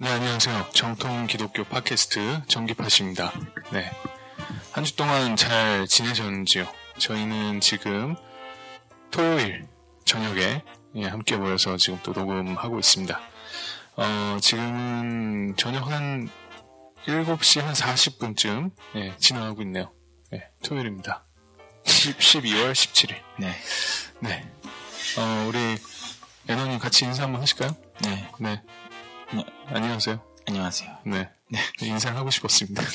네, 안녕하세요. 정통 기독교 팟캐스트 정기팟입니다. 네. 한 주 동안 잘 지내셨는지요? 저희는 지금 토요일 저녁에 함께 모여서 지금 또 녹음하고 있습니다. 지금은 저녁 한 7시 한 40분쯤 지나가고 있네요. 네, 토요일입니다. 12월 17일. 네. 네. 우리 애너님 같이 인사 한번 하실까요? 네. 네. 안녕하세요. 안녕하세요. 네. 인사를 하고 싶었습니다.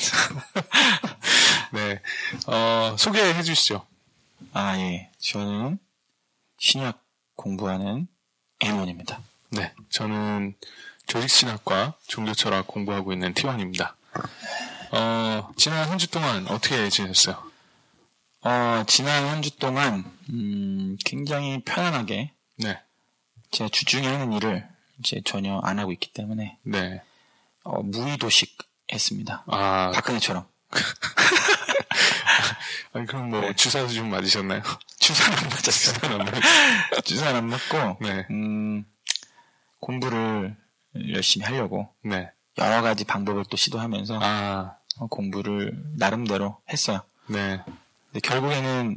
네. 소개해 주시죠. 예. 저는 신약 공부하는 애논입니다. 네. 저는 조직신학과 종교철학 공부하고 있는 T1입니다. 지난 한 주 동안 어떻게 지내셨어요? 지난 한 주 동안, 굉장히 편안하게. 네. 제가 주중에 하는 일을 이제 전혀 안 하고 있기 때문에. 네. 무의도식 했습니다. 박근혜처럼. 아니, 그럼 뭐, 네. 주사도 좀 맞으셨나요? 주사는 안 맞았어요. 주사는 안 맞고, 네. 공부를 열심히 하려고. 네. 여러 가지 방법을 또 시도하면서. 공부를 나름대로 했어요. 네. 근데 결국에는,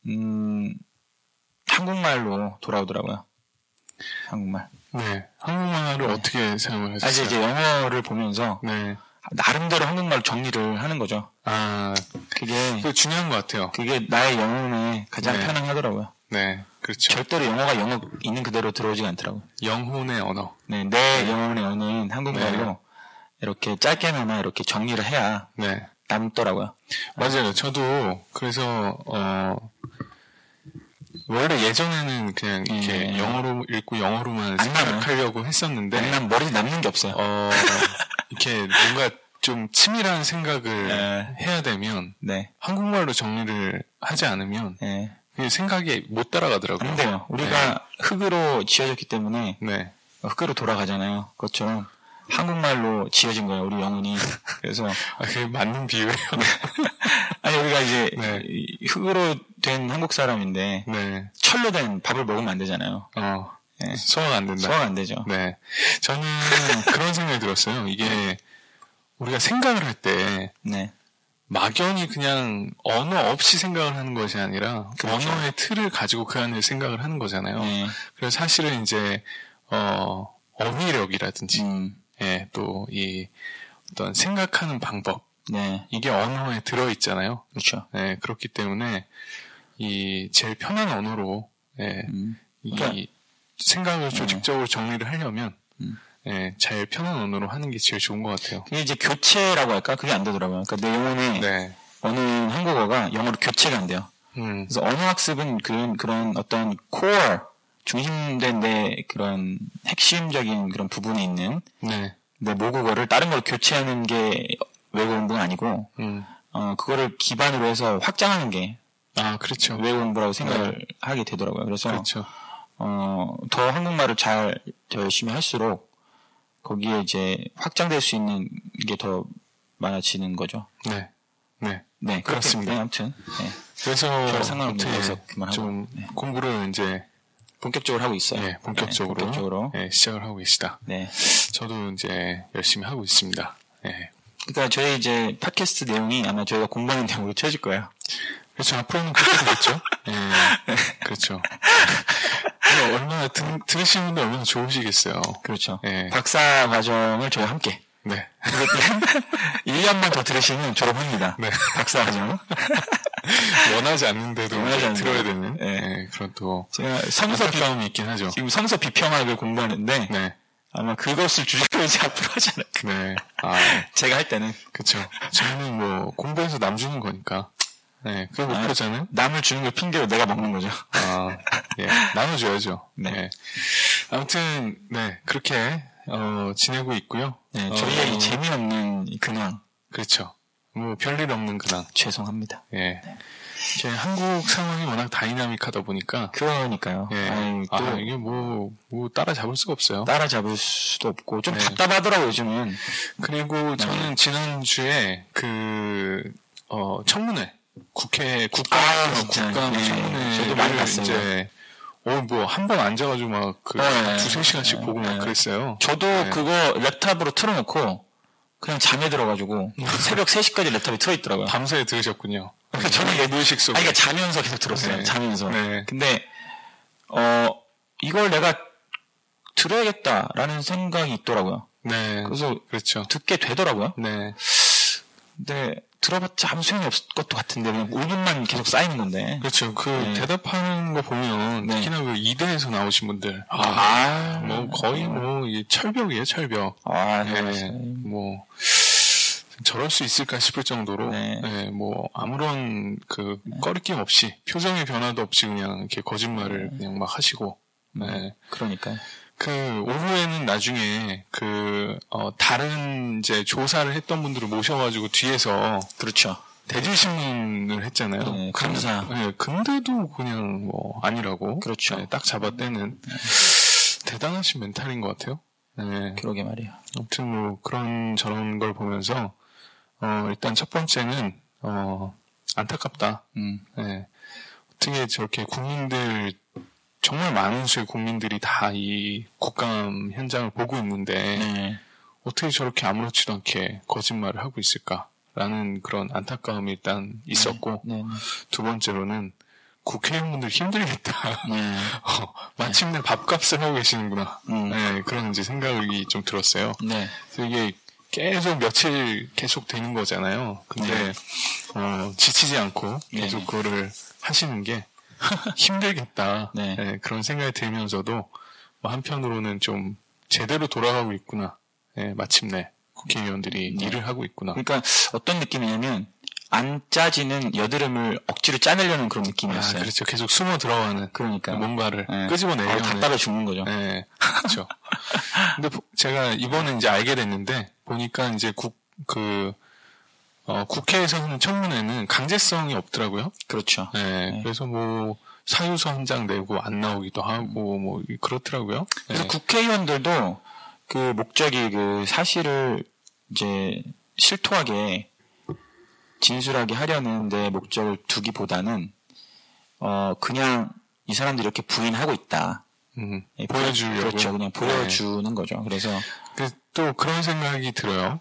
한국말로 돌아오더라고요. 한국말. 네. 한국말을 네. 어떻게 사용을 하셨어요? 이제 영어를 보면서. 네. 나름대로 한국말로 정리를 하는 거죠. 그게 중요한 것 같아요. 그게 나의 영혼에 가장 네. 편안하더라고요. 네, 그렇죠. 절대로 영어가 영어 있는 그대로 들어오지가 않더라고요. 영혼의 언어. 네, 내 영혼의 언어인 한국말로 네. 이렇게 짧게나마 이렇게 정리를 해야 네. 남더라고요. 맞아요. 저도 그래서 원래 예전에는 그냥 이렇게 영어로 읽고 영어로만 생각하려고 했었는데 머리에 남는 게 없어요. 이렇게 뭔가 좀 치밀한 생각을 해야 되면 한국말로 정리를 하지 않으면 생각이 못 따라가더라고요. 안 돼요. 우리가 흙으로 지어졌기 때문에 흙으로 돌아가잖아요. 그것처럼 한국말로 지어진 거예요, 우리 영혼이. 그래서 그게 맞는 비유예요. 아니 우리가 이제 흙으로 된 한국 사람인데 철로 된 밥을 먹으면 안 되잖아요. 소화가 안 된다. 소화가 안 되죠. 네. 저는 그런 생각이 들었어요. 이게 우리가 생각을 할 때 막연히 그냥 언어 없이 생각을 하는 것이 아니라 그렇죠. 언어의 틀을 가지고 그 안에 생각을 하는 거잖아요. 그래서 사실은 이제 어휘력이라든지 또 이 어떤 생각하는 방법 이게 언어에 들어 있잖아요. 그렇죠. 그렇기 때문에 이 제일 편한 언어로 이 생각을 조직적으로 정리를 하려면 제일 편한 언어로 하는 게 제일 좋은 것 같아요. 그게 이제 교체라고 할까? 그게 안 되더라고요. 그러니까 내 영혼에 어느 한국어가 영어로 교체가 안 돼요. 그래서 언어학습은 그런 어떤 코어 중심된 내 그런 핵심적인 그런 부분에 있는 내 모국어를 다른 걸로 교체하는 게 외국어 공부가 아니고 그거를 기반으로 해서 확장하는 게 그렇죠. 외국어 공부라고 생각을 하게 되더라고요. 그래서 그렇죠. 더 한국말을 더 열심히 할수록 거기에 이제 확장될 수 있는 게 더 많아지는 거죠. 네, 그렇습니다. 아무튼 그래서 상관없는 좀 공부를 이제 본격적으로 하고 있어요. 본격적으로 시작을 하고 계시다. 저도 이제 열심히 하고 있습니다. 그러니까 저희 이제 팟캐스트 내용이 아마 저희가 공부하는 내용으로 채워질 거예요. 그렇죠. 앞으로는 그렇게 되겠죠. 그렇죠. 얼마나 들으시는 분들 얼마나 좋으시겠어요. 그렇죠. 박사 과정을 저와 함께. 1년만 더 들으시면 졸업합니다. 박사 과정. 원하지 않는데도 들어야 되는 그런 또 제가 안타까움이 있긴 하죠. 지금 성서 비평학을 공부하는데 아마 그것을 주제로 이제 앞으로 하지 않을까. 제가 할 때는. 그렇죠. 저는 뭐 공부해서 남 주는 거니까. 그게 목표잖아요. 남을 주는 걸 핑계로 내가 먹는 거죠. 나눠줘야죠. 아무튼 그렇게 지내고 있고요. 저희의 이 재미없는 근황. 그렇죠. 뭐 별일 없는 근황. 죄송합니다. 제 한국 상황이 워낙 다이나믹하다 보니까. 그러니까요. 이게 뭐 따라잡을 수가 없어요. 따라잡을 수도 없고 좀 답답하더라고요 요즘은. 그리고 저는 지난주에 청문회 국감 청문회 저도 많이 봤어요. 이제 뭐 한 번 앉아가지고 막 두세 시간씩 보고 막 그랬어요. 저도 그거 랩탑으로 틀어놓고 그냥 잠에 들어가지고 새벽 3시까지 랩탑이 틀어있더라고요. 밤새 들으셨군요. 저는 무의식 속에. 그러니까 자면서 계속 들었어요. 자면서. 근데 이걸 내가 들어야겠다라는 생각이 있더라고요. 그래서 그렇죠. 듣게 되더라고요. 근데 들어봤자 아무 소용이 없을 것도 같은데 그냥 5분만 계속 쌓이는 건데. 그렇죠. 대답하는 거 보면 특히나 그 2대에서 나오신 분들 뭐 거의 뭐 철벽이에요, 철벽. 뭐 저럴 수 있을까 싶을 정도로 뭐 아무런 그 꺼리낌 없이 표정의 변화도 없이 그냥 이렇게 거짓말을 그냥 막 하시고. 그러니까요. 그 오후에는 나중에 다른 이제 조사를 했던 분들을 모셔가지고 뒤에서 그렇죠. 대질신문을 했잖아요. 감사. 근데도 그냥 뭐 아니라고. 그렇죠. 딱 잡아떼는 대단하신 멘탈인 것 같아요. 그러게 말이에요. 아무튼 뭐 그런 저런 걸 보면서 일단 첫 번째는 안타깝다. 어떻게 저렇게 국민들 정말 많은 수의 국민들이 다 이 국감 현장을 보고 있는데 어떻게 저렇게 아무렇지도 않게 거짓말을 하고 있을까라는 그런 안타까움이 일단 있었고 두 번째로는 국회의원분들 힘들겠다. 마침내 밥값을 하고 계시는구나. 그런 이제 생각이 좀 들었어요. 그래서 이게 계속 며칠 계속 되는 거잖아요. 근데 지치지 않고 계속 그거를 하시는 게 힘들겠다. 그런 생각이 들면서도 뭐 한편으로는 좀 제대로 돌아가고 있구나. 마침내 국회의원들이 일을 하고 있구나. 그러니까 어떤 느낌이냐면 안 짜지는 여드름을 억지로 짜내려는 그런 느낌이었어요. 그렇죠. 계속 숨어 들어가는 그러니까 뭔가를 끄집어내려는. 답답해 죽는 거죠. 그렇죠. 근데 제가 이번에 이제 알게 됐는데 보니까 이제 국회에서 하는 청문회는 강제성이 없더라고요. 그렇죠. 그래서 뭐 사유서 한 장 내고 안 나오기도 하고 뭐 그렇더라고요. 그래서 국회의원들도 그 목적이 그 사실을 이제 실토하게 진술하게 하려는 데 목적을 두기보다는 그냥 이 사람들이 이렇게 부인하고 있다. 보여주려고. 그렇죠. 그냥 보여주는 거죠. 그래서 또 그런 생각이 들어요.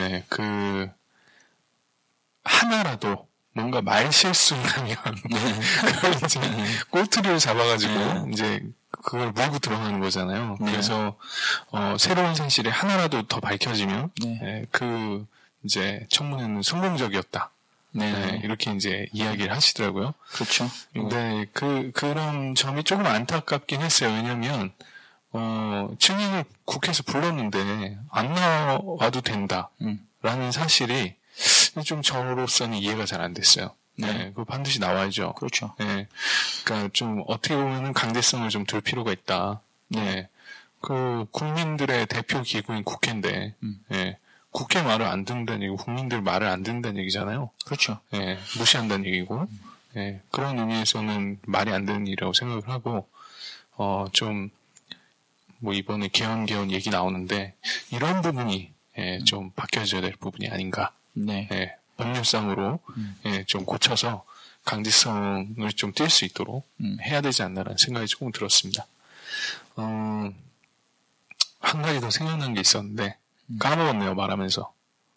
하나라도 뭔가 말 실수를 하면 그걸 이제 꼬투리를 잡아가지고 이제 그걸 물고 들어가는 거잖아요. 그래서 새로운 사실이 하나라도 더 밝혀지면 그 이제 청문회는 성공적이었다. 이렇게 이제 이야기를 하시더라고요. 그렇죠. 근데 그런 점이 조금 안타깝긴 했어요. 왜냐면 증인을 국회에서 불렀는데 안 나와도 된다라는 사실이 좀 저로서는 이해가 잘 안 됐어요. 그거 반드시 나와야죠. 그렇죠. 그러니까 좀 어떻게 보면은 강제성을 좀 둘 필요가 있다. 그 국민들의 대표 기구인 국회인데, 국회 말을 안 듣는다는 얘기고 국민들 말을 안 듣는다는 얘기잖아요. 그렇죠. 무시한다는 얘기고, 그런 의미에서는 말이 안 되는 일이라고 생각을 하고, 좀 뭐 이번에 개헌 얘기 나오는데 이런 부분이 좀 바뀌어져야 될 부분이 아닌가. 법률상으로 좀 고쳐서 강제성을 좀 띨 수 있도록 해야 되지 않나라는 생각이 조금 들었습니다. 한 가지 더 생각난 게 있었는데 까먹었네요, 말하면서.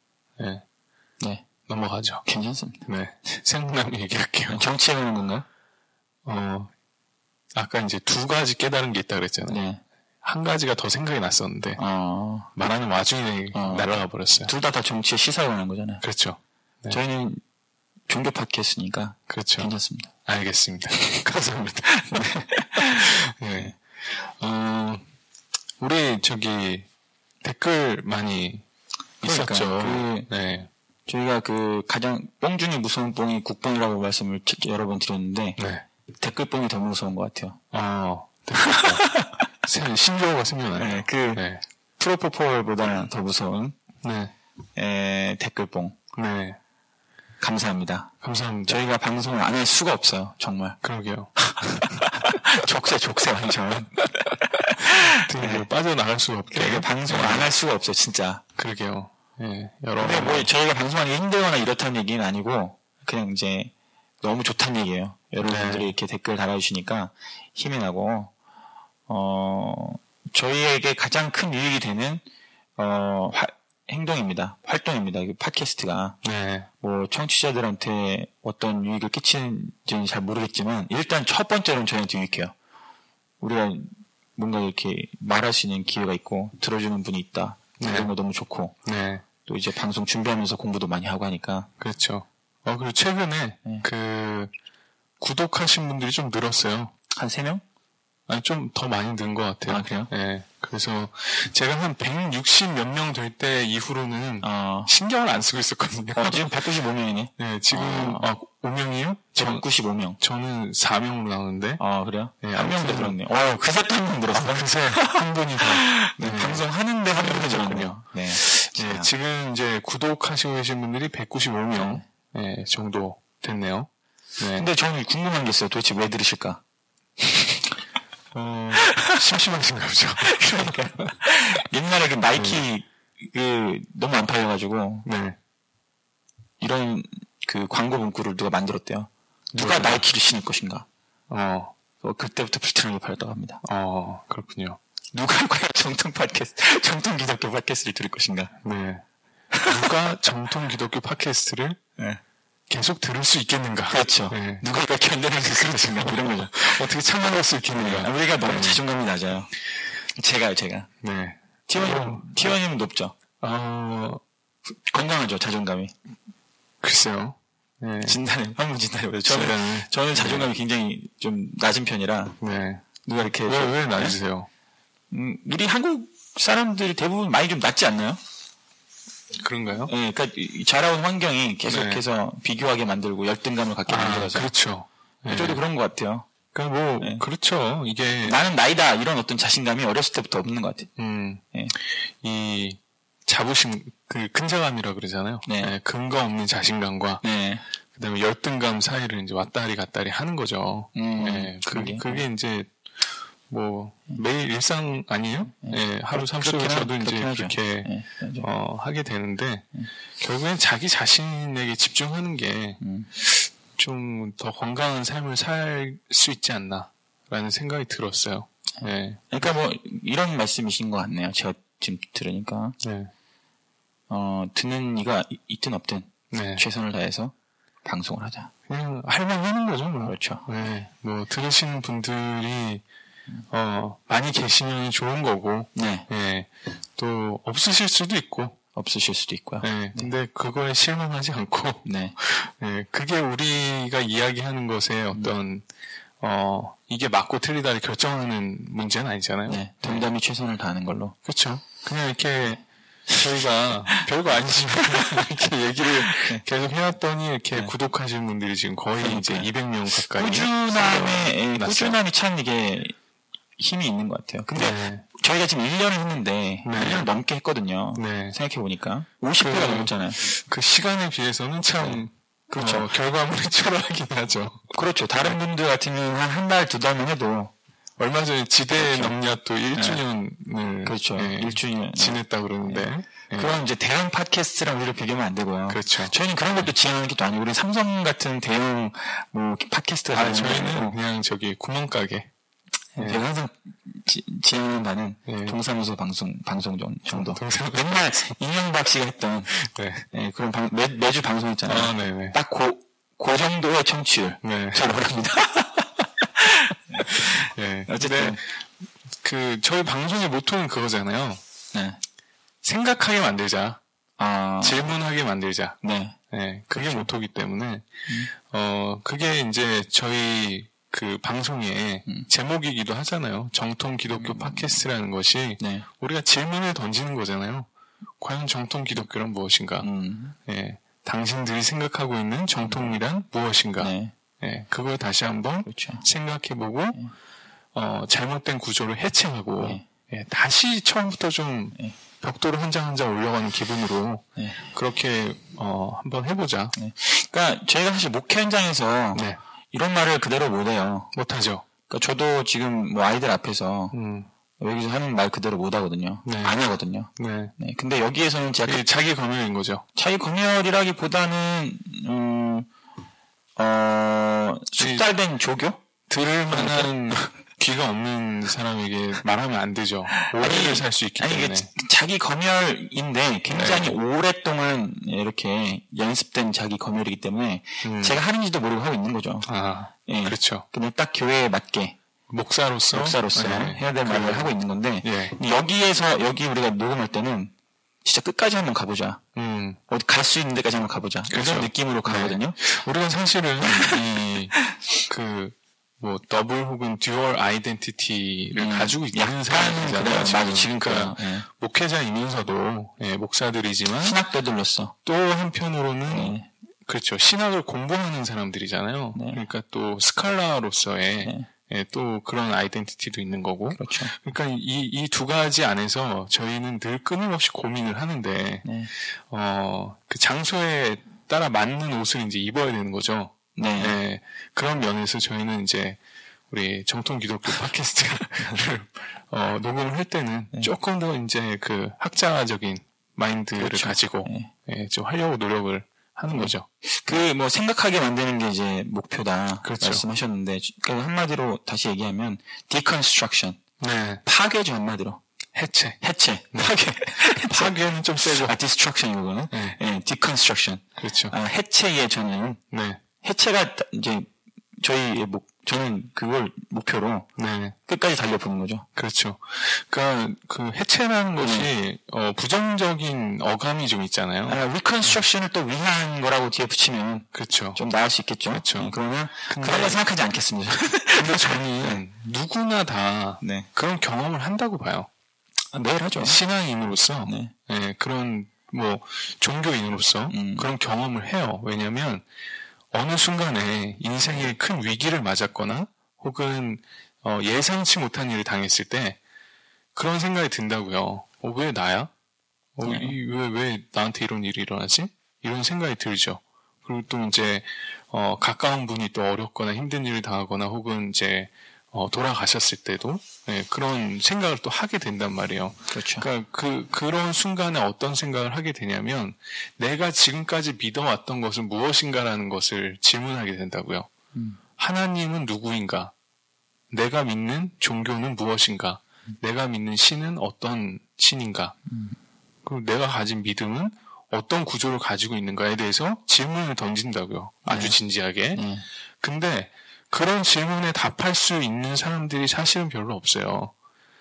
넘어가죠. 괜찮습니다. 생각나면 얘기할게요. 정치에 관한 건가요? 아까 이제 두 가지 깨달은 게 있다 그랬잖아요. 한 가지가 더 생각이 났었는데 말하는 와중에 날아가 버렸어요. 둘 다 정치에 시사에 관한 거잖아요. 그렇죠. 저희는 종교 팟캐스트니까 그렇죠. 괜찮습니다. 알겠습니다. 감사합니다. 우리 댓글 많이 있었죠. 저희가 가장 뽕 중에 무서운 뽕이 국뽕이라고 말씀을 여러 번 드렸는데 댓글뽕이 더 무서운 것 같아요. 신조어가 생겨나요. 프로포폴보다 더 무서운 댓글뽕. 감사합니다. 감사합니다. 저희가 방송을 안 할 수가 없어요. 정말. 그러게요. 족쇄 완전. 빠져나갈 수가 없게. 방송을 안 할 수가 없어요. 진짜. 그러게요. 근데 뭐 저희가 방송하기 힘들거나 이렇다는 얘기는 아니고 그냥 이제 너무 좋다는 얘기예요. 여러분들이 이렇게 댓글 달아주시니까 힘이 나고, 저희에게 가장 큰 유익이 되는, 행동입니다. 활동입니다. 이 팟캐스트가. 네. 뭐, 청취자들한테 어떤 유익을 끼치는지는 잘 모르겠지만, 일단 첫 번째로는 저희한테 유익해요. 우리가 뭔가 이렇게 말할 수 있는 기회가 있고, 들어주는 분이 있다. 네. 이런 거 너무 좋고. 네. 또 이제 방송 준비하면서 공부도 많이 하고 하니까. 그렇죠. 그리고 최근에, 네. 구독하신 분들이 좀 늘었어요. 한 3명? 아니, 좀 더 많이 는 것 같아요. 아, 그래요? 네. 그래서 제가 한 160 몇 명 될 때 이후로는 신경을 안 쓰고 있었거든요. 지금 195명이네. 네, 지금 5명이요? 195명. 저는 4명으로 나오는데. 그래요? 네, 한 명 더 들었네. 그새 또 한 명 들었어. 그새 한 분이 더. 네, 방송하는데 한 명이 들었군요. 네. 네, 지금 이제 구독하시고 계신 분들이 195명 네, 정도 됐네요. 네. 근데 저는 궁금한 게 있어요. 도대체 왜 들으실까? 심심하신가 보죠. 그러니까. 옛날에 그 나이키, 너무 안 팔려가지고. 네. 이런 그 광고 문구를 누가 만들었대요. 누가 나이키를 신을 것인가. 그때부터 불티나게 팔렸다고 합니다. 그렇군요. 누가 과연 정통 기독교 팟캐스트를 들을 것인가. 네. 누가 정통 기독교 팟캐스트를 네. 계속 들을 수 있겠는가. 그렇죠. 네. 누가 이걸 견뎌낼 수 있을 것인가. 이런 거죠. 어떻게 참여할 수 있겠는가. 우리가 너무 자존감이 낮아요. 제가. 네. T1님은 높죠? 건강하죠, 자존감이. 글쎄요. 네. 한번 진단해보세요. 저는 자존감이 굉장히 좀 낮은 편이라. 네. 누가 이렇게. 왜 낮으세요? 우리 한국 사람들이 대부분 많이 좀 낮지 않나요? 그런가요? 네, 그러니까 자라온 환경이 계속해서 비교하게 만들고 열등감을 갖게 만들어서. 그렇죠. 네. 저도 그런 것 같아요. 그러니까 그렇죠. 이게 나는 나이다 이런 어떤 자신감이 어렸을 때부터 없는 것 같아요. 네. 이 자부심, 근자감이라 그러잖아요. 네. 네, 근거 없는 자신감과 네. 그다음에 열등감 사이를 이제 왔다리 갔다리 하는 거죠. 네, 그게 이제 매일 일상 아니에요? 네, 하루 삶 속에서도 이제 그렇게, 하게 되는데, 결국엔 자기 자신에게 집중하는 게, 좀 더 건강한 삶을 살 수 있지 않나, 라는 생각이 들었어요. 네. 그러니까 이런 말씀이신 것 같네요. 제가 지금 들으니까. 네. 듣는 이가 있든 없든, 네. 최선을 다해서 방송을 하자. 그냥 할만 하는 거죠, 뭐. 그렇죠. 네. 들으시는 분들이, 많이 계시면 좋은 거고, 네. 네. 또, 없으실 수도 있고요. 네. 근데 그거에 실망하지 않고, 네. 네. 그게 우리가 이야기하는 것에 어떤, 이게 맞고 틀리다를 결정하는 문제는 아니잖아요. 네. 덤덤히 최선을 다하는 걸로. 그렇죠. 그냥 이렇게, 저희가 별거 아니지만, 이렇게 얘기를 계속 해왔더니, 이렇게 구독하시는 분들이 지금 거의 이제 200명 가까이. 꾸준함이 참 이게, 힘이 있는 것 같아요. 근데 저희가 지금 1년을 했는데 1년 넘게 했거든요. 네. 생각해보니까 50회가 넘었잖아요. 그 시간에 비해서는 참 그렇죠. 결과물이 초라하긴 하죠. 그렇죠. 다른 분들 같으면 한 달, 2달만 해도 얼마 전에 지대의 넘냐또 1주년을 그렇죠. 1주년 지냈다 그러는데 그럼 이제 대형 팟캐스트랑 우리를 비교하면 안 되고요. 그렇죠. 저희는 그런 것도 지향하는 것도 아니고 우리 삼성 같은 대형 팟캐스트가 저희는 그냥 구멍가게 제가 항상 지향하는 바는 동사무소 방송 정도. 맨날 이명박 씨가 했던 그런 매주 방송 있잖아요. 딱 그 정도의 청취율. 잘 모릅니다. 어쨌든 저희 방송의 모토는 그거잖아요. 생각하게 만들자. 질문하게 만들자. 그게 모토기 때문에 그게 이제 저희 방송의 제목이기도 하잖아요. 정통 기독교 팟캐스트라는 것이 우리가 질문을 던지는 거잖아요. 과연 정통 기독교란 무엇인가? 당신들이 생각하고 있는 정통이란 무엇인가? 그걸 다시 한번 생각해보고 잘못된 구조를 해체하고 다시 처음부터 좀 벽돌을 한 장 한 장 올려가는 기분으로 그렇게 한번 해보자. 그러니까 저희가 사실 목회 현장에서 이런 말을 그대로 못해요. 못하죠. 그러니까 저도 지금 아이들 앞에서 여기서 하는 말 그대로 못하거든요. 안 하거든요. 근데 여기에서는 제가 자기 검열인 거죠. 자기 검열이라기보다는 숙달된 조교? 들을 만한 귀가 없는 사람에게 말하면 안 되죠. 오래를 살 수 있기 때문에. 자기 검열인데 굉장히 오랫동안 이렇게 연습된 자기 검열이기 때문에 제가 하는지도 모르고 하고 있는 거죠. 예. 그렇죠. 그냥 딱 교회에 맞게 목사로서 해야 될 말을 하고 있는 건데 여기 우리가 녹음할 때는 진짜 끝까지 한번 가보자. 어디 갈 수 있는 데까지 한번 가보자. 그렇죠. 그런 느낌으로 가거든요. 우리가 사실은 더블 혹은 듀얼 아이덴티티를 가지고 있는 사람이잖아요. 맞아, 지금 목회자이면서도 목사들이지만 신학도들로서 또 한편으로는 그렇죠. 신학을 공부하는 사람들이잖아요. 그러니까 또 스칼라로서의 또 그런 아이덴티티도 있는 거고. 그렇죠. 그러니까 이 두 가지 안에서 저희는 늘 끊임없이 고민을 하는데 그 장소에 따라 맞는 옷을 이제 입어야 되는 거죠. 네. 그런 면에서 저희는 이제 우리 정통 기독교 팟캐스트를 녹음을 할 때는 조금 더 이제 그 학자적인 마인드를 가지고 좀 하려고 노력을 하는 거죠. 생각하게 만드는 게 이제 목표다. 그렇죠. 말씀하셨는데, 한마디로 다시 얘기하면, deconstruction. 파괴죠, 한마디로. 해체. 파괴는 좀 세고. destruction, 이거는. deconstruction. 그렇죠. 해체에 저는, 해체가 이제, 저는 그걸 목표로 끝까지 달려보는 거죠. 그렇죠. 그러니까 그 해체라는 것이 부정적인 어감이 좀 있잖아요. reconstruction을 또 위한 거라고 뒤에 붙이면 그렇죠. 좀 나을 수 있겠죠. 그렇죠. 그러면 그런 거 생각하지 않겠습니다. 근데 저는 누구나 다 그런 경험을 한다고 봐요. 매일 하죠. 신앙인으로서 그런 종교인으로서 그런 경험을 해요. 왜냐하면 어느 순간에 인생의 큰 위기를 맞았거나 혹은 예상치 못한 일을 당했을 때 그런 생각이 든다고요. 왜 나야? 왜 나한테 이런 일이 일어나지? 이런 생각이 들죠. 그리고 또 이제 가까운 분이 또 어렵거나 힘든 일을 당하거나 혹은 이제 돌아가셨을 때도 그런 생각을 또 하게 된단 말이에요. 그렇죠. 그러니까 그런 순간에 어떤 생각을 하게 되냐면 내가 지금까지 믿어왔던 것은 무엇인가라는 것을 질문하게 된다고요. 하나님은 누구인가? 내가 믿는 종교는 무엇인가? 내가 믿는 신은 어떤 신인가? 그리고 내가 가진 믿음은 어떤 구조를 가지고 있는가에 대해서 질문을 던진다고요. 아주 진지하게. 근데 그런 질문에 답할 수 있는 사람들이 사실은 별로 없어요.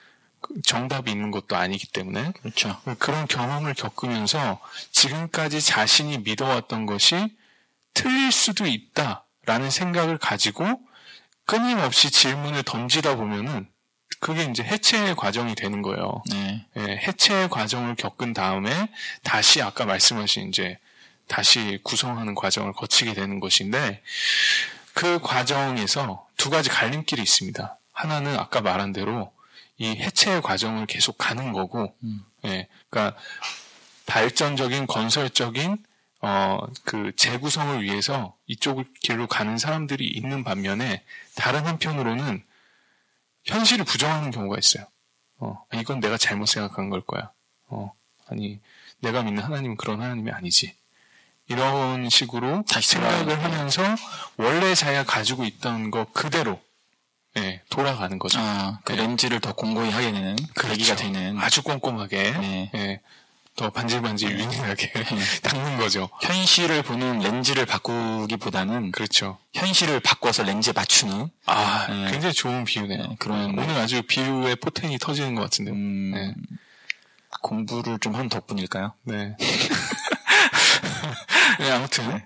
정답이 있는 것도 아니기 때문에. 그렇죠. 그런 경험을 겪으면서 지금까지 자신이 믿어왔던 것이 틀릴 수도 있다라는 생각을 가지고 끊임없이 질문을 던지다 보면은 그게 이제 해체의 과정이 되는 거예요. 해체의 과정을 겪은 다음에 다시 아까 말씀하신 이제 다시 구성하는 과정을 거치게 되는 것인데 그 과정에서 두 가지 갈림길이 있습니다. 하나는 아까 말한 대로 이 해체의 과정을 계속 가는 거고, 그러니까 발전적인 건설적인 그 재구성을 위해서 이쪽 길로 가는 사람들이 있는 반면에 다른 한편으로는 현실을 부정하는 경우가 있어요. 이건 내가 잘못 생각한 걸 거야. 아니 내가 믿는 하나님은 그런 하나님이 아니지. 이런 식으로 다시 생각을 하면서 원래 자기가 가지고 있던 거 그대로 돌아가는 거죠. 그 렌즈를 더 공고히 하게 되는 계기가 되는 아주 꼼꼼하게 더 반질반질 유능하게 닦는 거죠. 현실을 보는 렌즈를 바꾸기보다는 그렇죠. 현실을 바꿔서 렌즈에 맞추는 굉장히 좋은 비유네요. 오늘 아주 비유의 포텐이 터지는 것 같은데요. 공부를 좀 한 덕분일까요? 네. 아무튼,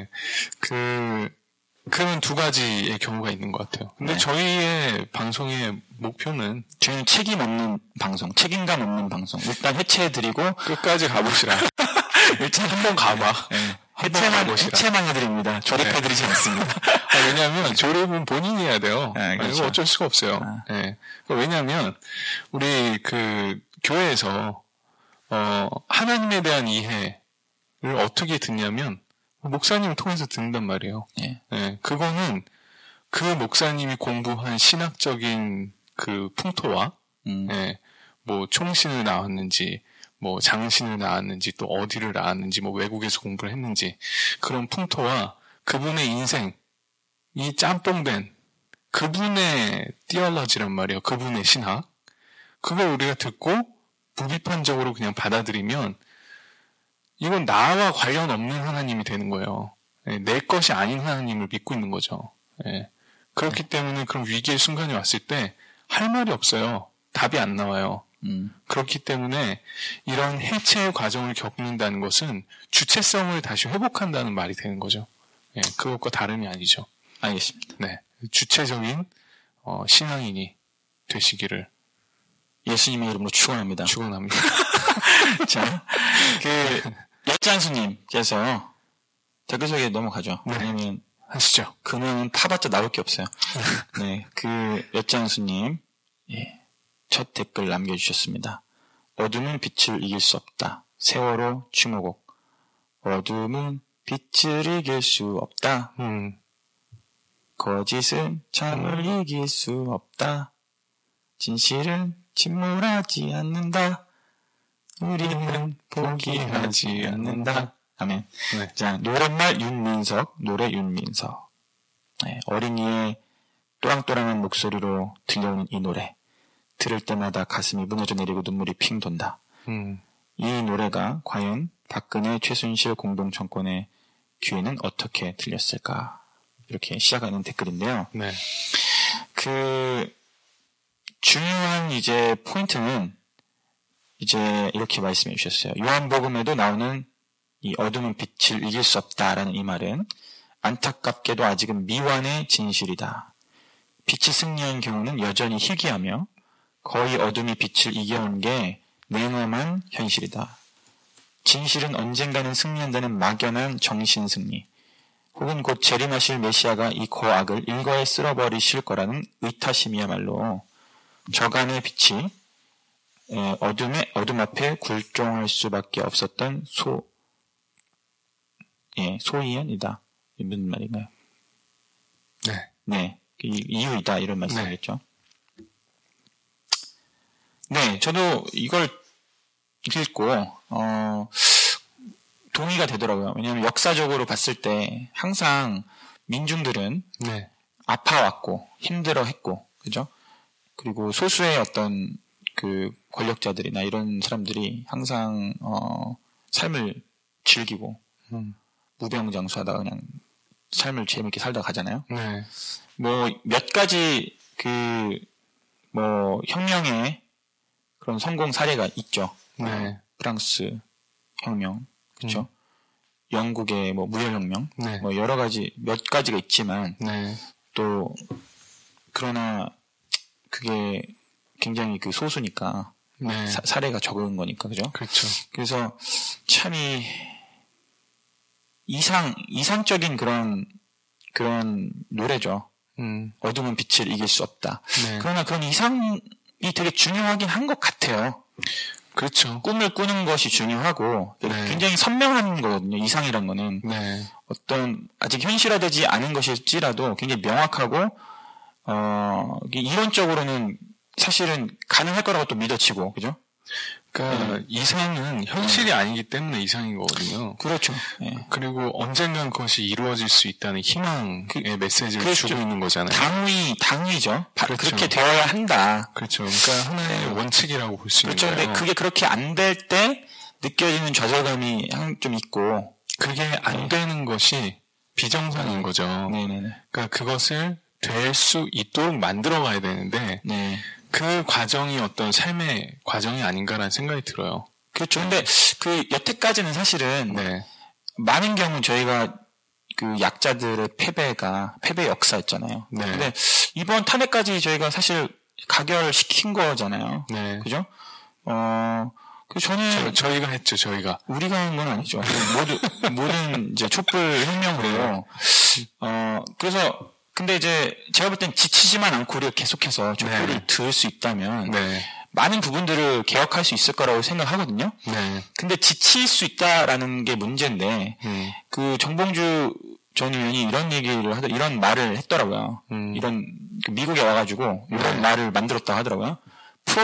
그런 두 가지의 경우가 있는 것 같아요. 근데 저희의 방송의 목표는 저희는 책임 없는 방송, 책임감 없는 방송. 일단 해체해드리고 끝까지 가보시라. 일단 한번 가봐. 해체만 해드립니다. 조립해드리지 않습니다. 왜냐하면 조립은 본인이 해야 돼요. 그렇죠. 이거 어쩔 수가 없어요. 왜냐하면 우리 그 교회에서 하나님에 대한 이해를 어떻게 듣냐면 목사님을 통해서 듣는단 말이에요. 그거는 그 목사님이 공부한 신학적인 그 풍토와 뭐 총신을 나왔는지 뭐 장신을 나왔는지 또 어디를 나왔는지 뭐 외국에서 공부를 했는지 그런 풍토와 그분의 인생 이 짬뽕된 그분의 띠얼러지란 말이에요. 그분의 신학. 그걸 우리가 듣고 무비판적으로 그냥 받아들이면 이건 나와 관련 없는 하나님이 되는 거예요. 내 것이 아닌 하나님을 믿고 있는 거죠. 그렇기 때문에 그런 위기의 순간이 왔을 때 할 말이 없어요. 답이 안 나와요. 그렇기 때문에 이런 해체의 과정을 겪는다는 것은 주체성을 다시 회복한다는 말이 되는 거죠. 그것과 다름이 아니죠. 알겠습니다. 네, 주체적인 신앙인이 되시기를 예수님의 이름으로 축원합니다. 축원합니다. 자, 엿장수님께서 댓글 소개 넘어가죠. 네. 왜냐면 하시죠. 그는 파봤자 나올 게 없어요. 네, 엿장수님, 첫 댓글 남겨주셨습니다. 어둠은 빛을 이길 수 없다. 세월호 추모곡. 어둠은 빛을 이길 수 없다. 거짓은 참을 이길 수 없다. 진실은 침몰하지 않는다. 우리는 포기하지 않는다. 아멘. 네. 자, 노랫말 윤민석, 노래 윤민석. 네, 어린이의 또랑또랑한 목소리로 들려오는 이 노래. 들을 때마다 가슴이 무너져 내리고 눈물이 핑 돈다. 이 노래가 과연 박근혜 최순실 공동정권의 귀에는 어떻게 들렸을까? 이렇게 시작하는 댓글인데요. 네. 중요한 이제 포인트는 이제 이렇게 말씀해 주셨어요. 요한복음에도 나오는 이 어둠은 빛을 이길 수 없다라는 이 말은 안타깝게도 아직은 미완의 진실이다. 빛이 승리한 경우는 여전히 희귀하며 거의 어둠이 빛을 이겨온 게 냉엄한 현실이다. 진실은 언젠가는 승리한다는 막연한 정신승리, 혹은 곧 재림하실 메시아가 이 고악을 일거에 쓸어버리실 거라는 의타심이야말로 저간의 빛이 어둠 앞에 굴종할 수밖에 없었던 소이연이다. 무슨 말인가요? 네. 네. 이유이다. 이런 말씀이겠죠. 네. 저도 이걸 읽고, 동의가 되더라고요. 왜냐하면 역사적으로 봤을 때 항상 민중들은 네. 아파왔고, 힘들어했고, 그죠? 그리고 소수의 어떤 권력자들이나 이런 사람들이 항상, 삶을 즐기고, 무병장수하다가 그냥 삶을 재밌게 살다 가잖아요. 네. 몇 가지 혁명의 그런 성공 사례가 있죠. 네. 프랑스 혁명, 그렇죠. 영국의 무역혁명, 네. 여러 가지 몇 가지가 있지만 네. 또 그러나 그게 굉장히 소수니까 네. 사례가 적은 거니까 그죠. 그렇죠. 그래서 참이 이상적인 그런 노래죠. 어둠은 빛을 이길 수 없다. 네. 그러나 그런 이상이 되게 중요하긴 한 것 같아요. 그렇죠. 꿈을 꾸는 것이 중요하고 네. 굉장히 선명한 거거든요. 이상이란 거는 네. 어떤 아직 현실화되지 않은 것일지라도 굉장히 명확하고 이론적으로는 사실은 가능할 거라고 또 믿어지고 그죠? 그러니까 이상은 현실이 아니기 때문에 이상인 거거든요. 그렇죠. 네. 그리고 언젠간 그것이 이루어질 수 있다는 희망의 메시지를 그렇죠. 주고 있는 거잖아요. 당위죠. 그렇죠. 그렇게 되어야 한다. 그렇죠. 그러니까 하나의 원칙이라고 볼 수 있는 거예요. 그렇죠. 근데 그게 그렇게 안 될 때 느껴지는 좌절감이 좀 있고 그게 안 되는 것이 비정상인 거죠. 네네네. 그러니까 그것을 될 수 있도록 만들어 가야 되는데 네. 그 과정이 어떤 삶의 과정이 아닌가라는 생각이 들어요. 그렇죠. 근데 여태까지는 사실은 네. 많은 경우 저희가 약자들의 패배 역사였잖아요. 네. 근데 이번 탄핵까지 저희가 사실 가결시킨 거잖아요. 네. 그죠? 저는 저희가 했죠. 저희가 우리가 한 건 아니죠. 모든 이제 촛불 혁명으로 그래서 근데 이제 제가 볼 땐 지치지만 않고 우리가 계속해서 촛불을 네. 들을 수 있다면 네. 많은 부분들을 개혁할 수 있을 거라고 생각하거든요. 네. 근데 지칠 수 있다라는 게 문제인데 정봉주 전 의원이 이런 말을 했더라고요. 이런 미국에 와가지고 이런 말을 만들었다 하더라고요.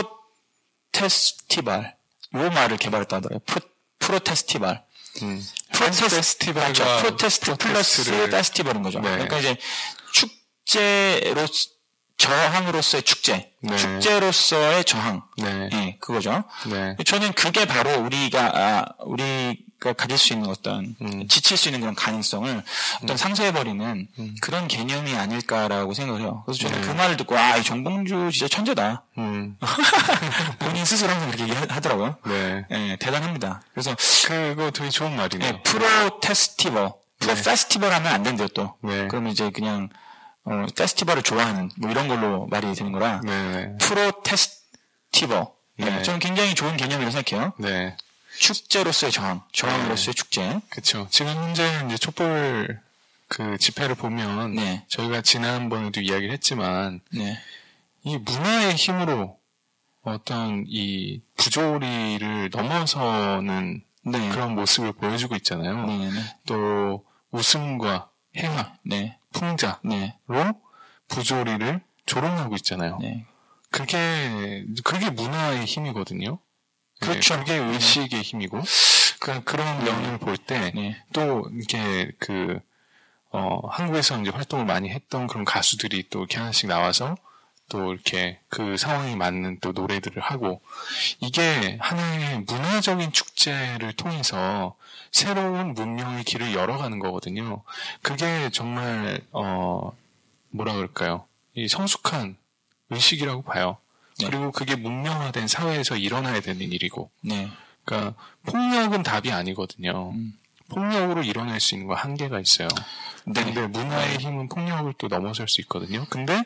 프로테스티발 요 말을 개발했다 하더라고요. 프로테스티발. 페스티벌과 프로테스트 플러스 페스티벌인 거죠. 네. 그러니까 이제 축제로 저항으로서의 축제, 네. 축제로서의 저항, 네, 그거죠. 네. 저는 그게 바로 우리가 가질 수 있는 어떤 지칠 수 있는 그런 가능성을 어떤 상쇄해버리는 그런 개념이 아닐까라고 생각을 해요. 그래서 저는 그 말을 듣고 이 정봉주 진짜 천재다. 본인 스스로 항상 그렇게 얘기하더라고요. 네. 네, 대단합니다. 그래서 그거 되게 좋은 말이네요. 네, 프로테스티벌, 프로페스티벌 하면 안 된대요 또. 네. 그러면 이제 그냥 페스티벌을 좋아하는, 이런 걸로 말이 되는 거라. 네. 프로테스티벌. 네. 저는 굉장히 좋은 개념이라고 생각해요. 네. 축제로서의 저항으로서의 축제. 그쵸. 지금 현재 이제 촛불 집회를 보면. 네. 저희가 지난번에도 이야기를 했지만. 네. 이 문화의 힘으로 어떤 이 부조리를 넘어서는. 네. 그런 모습을 보여주고 있잖아요. 네. 또 웃음과 해화. 네. 풍자로 네. 부조리를 조롱하고 있잖아요. 네. 그게 문화의 힘이거든요. 그렇죠. 그게 의식의 힘이고, 그런 면을 볼 때, 또, 이렇게, 한국에서 이제 활동을 많이 했던 그런 가수들이 또 이렇게 하나씩 나와서, 또 이렇게 그 상황에 맞는 또 노래들을 하고, 이게 하나의 문화적인 축제를 통해서 새로운 문명의 길을 열어가는 거거든요. 그게 정말, 뭐라 그럴까요? 이 성숙한 의식이라고 봐요. 네. 그리고 그게 문명화된 사회에서 일어나야 되는 일이고. 네. 그러니까 폭력은 답이 아니거든요. 폭력으로 일어날 수 있는 건 한계가 있어요. 네. 근데 문화의 힘은 폭력을 또 넘어설 수 있거든요. 근데